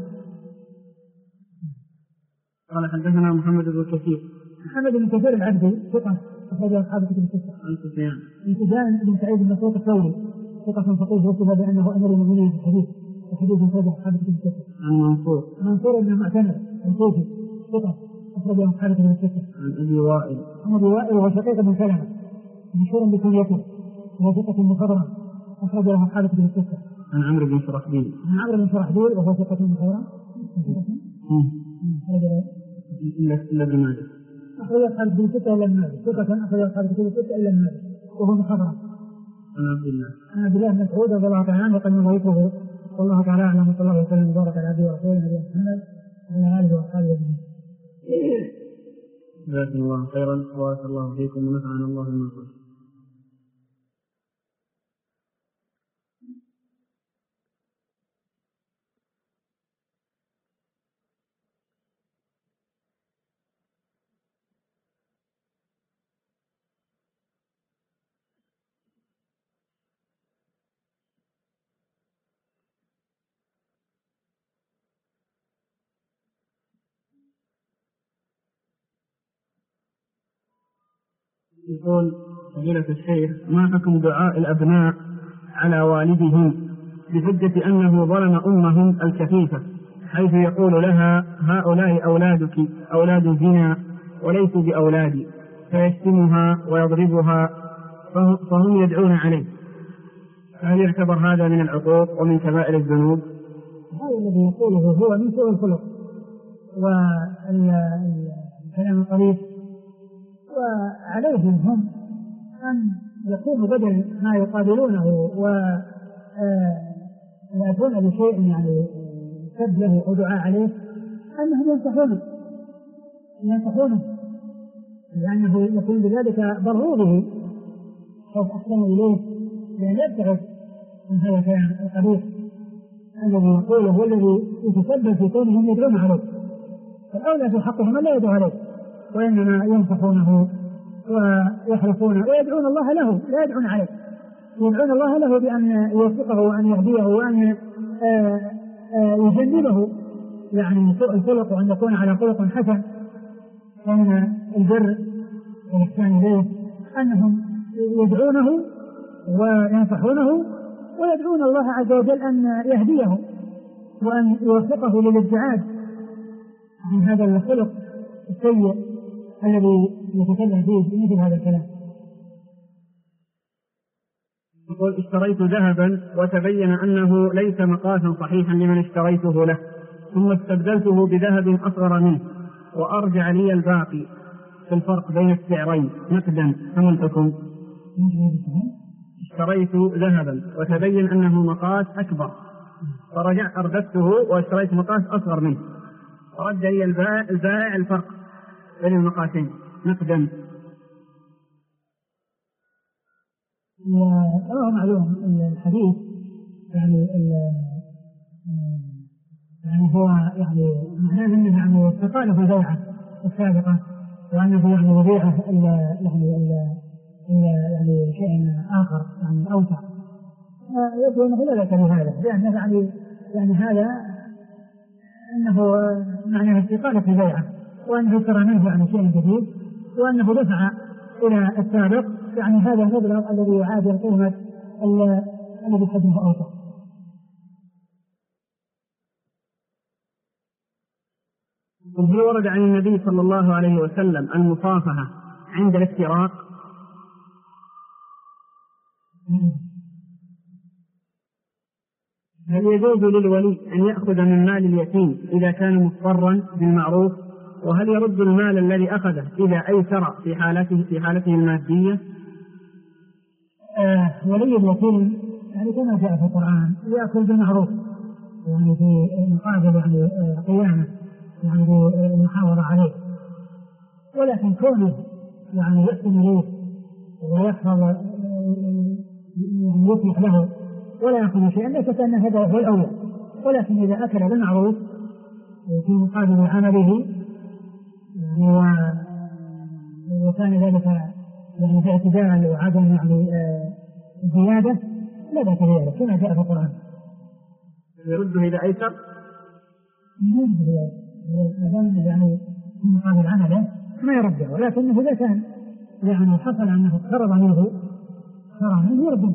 قال حدثنا محمد بن كثير العبدي ثقة أخرج أصحاب كتب الستة. عن سفيان بن سعيد بن مسروق الثوري ثقة فقيه وصف بأنه أمير المؤمنين في الحديث وحديث أخرج أصحاب كتب الستة. عن منصور بن معتمر الكوفي ثقة أخرج أصحاب كتب الستة. عن أبي وائل وشقيق بن سلمة مشهور بكنيته وهو ثقة مخضرم أخرج له أصحاب كتب الستة. عن عمرو بن شرحبيل وهو ثقة مخضرم إلا ابن ماجه أخرج أصحاب كتب الستة إلا ابن ماجه، ثقة أخرج أصحاب كتب الستة إلا ابن ماجه وهو مخضرم. عن عبد الله بن مسعود رضي الله تعالى عنه وقد نظيفه والله تعالى أعلم صلى الله عليه وسلم وبارك على عبده ورسوله نبينا محمد وعلى آله وأصحابه أجمعين. جزاكم الله خيرا وبارك الله فيكم ونفعنا الله بما قلتم. يقول فضيلة الشيخ: ما حكم دعاء الأبناء على والدهم بحجة أنه ظلم أمهم الكفيفة، حيث يقول لها: هؤلاء أولادك أولاد زنا وليسوا بأولادي، فيشتمها ويضربها فهم يدعون عليه؟ هل يعتبر هذا من العقوق ومن كبائر الذنوب؟ هذا الذي يقوله هو من سوء الخلق والكلام القريب، وعليهم هم أن يكونوا بدل ما يقابلونه ويأتون بشيء يعني سب له أو دعاء عليه أنهم ينصحونه لأنه يكون بذلك ضروا به أو أحسنوا إليه، لأن يبتعد من هذا الكلام القبيح الذي يقوله والذي يتسبب في كونهم يدعون عليه. فالأولى في حقهم أن لا يدعوا عليه، وإنما ينصحونه ويحرصون ويدعون الله له، لا يدعون عليه، يدعون الله له بأن يوفقه وأن يهديه وأن يجنبه يعني سوء الخلق، وأن يكون على خلق حسن. فمن البر والإحسان إليه أنهم يدعونه وينصحونه ويدعون الله عز وجل أن يهديه وأن يوفقه للابتعاد عن هذا الخلق السيء الذي يتكلم فيه مثل هذا الكلام. يقول: اشتريت ذهبا وتبين أنه ليس مقاسا صحيحا لمن اشتريته له، ثم استبدلته بذهب أصغر منه وأرجع لي الباقي في الفرق بين السعرين نقدا، فما الحكم؟ اشتريت ذهبا وتبين أنه مقاس أكبر، فرجعت أردفته واشتريت مقاس أصغر منه، فرد لي البائع الفرق بين المقاسين نقدا. وهو معلوم الحديث يعني هو يعني معناه انه يعني استقال في البيعه السابقه، وانه يعني يبيعه يعني شيء اخر يعني اوسع، يبدو انه لا ذكر هذا، لانه يعني هذا انه معناه استقاله في البيعه، وانه ترى منه يعني شيء جديد، وانه دفع الى السابق يعني هذا المبلغ الذي يعادل قيمه الذي حجمه اوسع. هل ورد عن النبي صلى الله عليه وسلم المصافحة عند الافتراق؟ هل يجوز للولي أن يأخذ من مال اليتيم إذا كان مضطرا بالمعروف؟ وهل يرد المال الذي أخذه إذا أيسر في حالته المادية؟ ولي اليتيم يعني كما جاء في القرآن يأكل بالمعروف، يعني في مقابل يعني قيامه يعني بالمحاورة عليه، ولكن كونه يعني يحسن إليه ويحفظ يسمح له ولا يأخذ شيئا ليس كأن هذا هو الأول، ولكن إذا أكل بالمعروف في مقابل عمله وكان ذلك يعني في اعتدال وعدم يعني زيادة لا بأس بذلك كما جاء في القرآن. يرده إذا أيسر؟ يعني في مقابل عمله ما يرده، ولكنه إذا كان يعني حصل أنه اقترض منه يرده.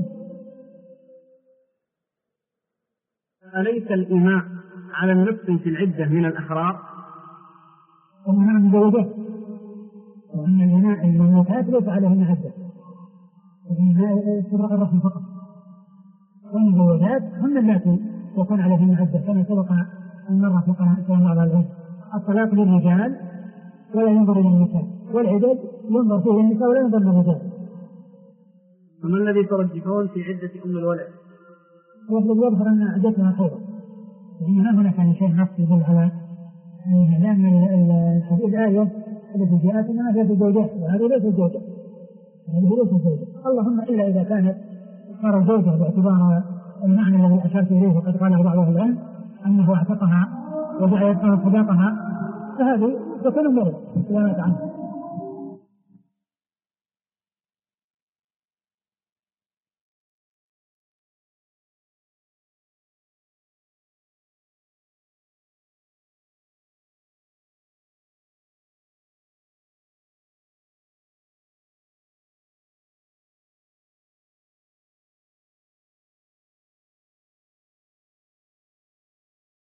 أليس الإيماء على النفس في العدة من الأحرار؟ ومنع مزوجات، وأن الإيماء المملوكات ليس عليهن عدة، وإنها استبراء الرحم فقط، والمزوجات هن التي يكون عليهن عدة كما سبق أن مر في كلام بعض العلم. الطلاق للرجال ولا ينظر إلى النساء، والعدد ينظر فيه النساء ولا ينظر للرجال. وما الذي ترجحون في عدة أم الولد؟ والذي يظهر أن عدتها خير، لأن ما هناك يعني شيء نفسي يدل على لأن الآية التي جاءت إنما فيها الزوجات، وهذه ليست الزوجة، اللهم إلا إذا كانت صار الزوجة باعتبار المعنى الذي أشرت إليه وقد قاله بعض العلم أنه اعتقها وجعل يدفع صداقها، فهذه تكون مرض لا مات عنها.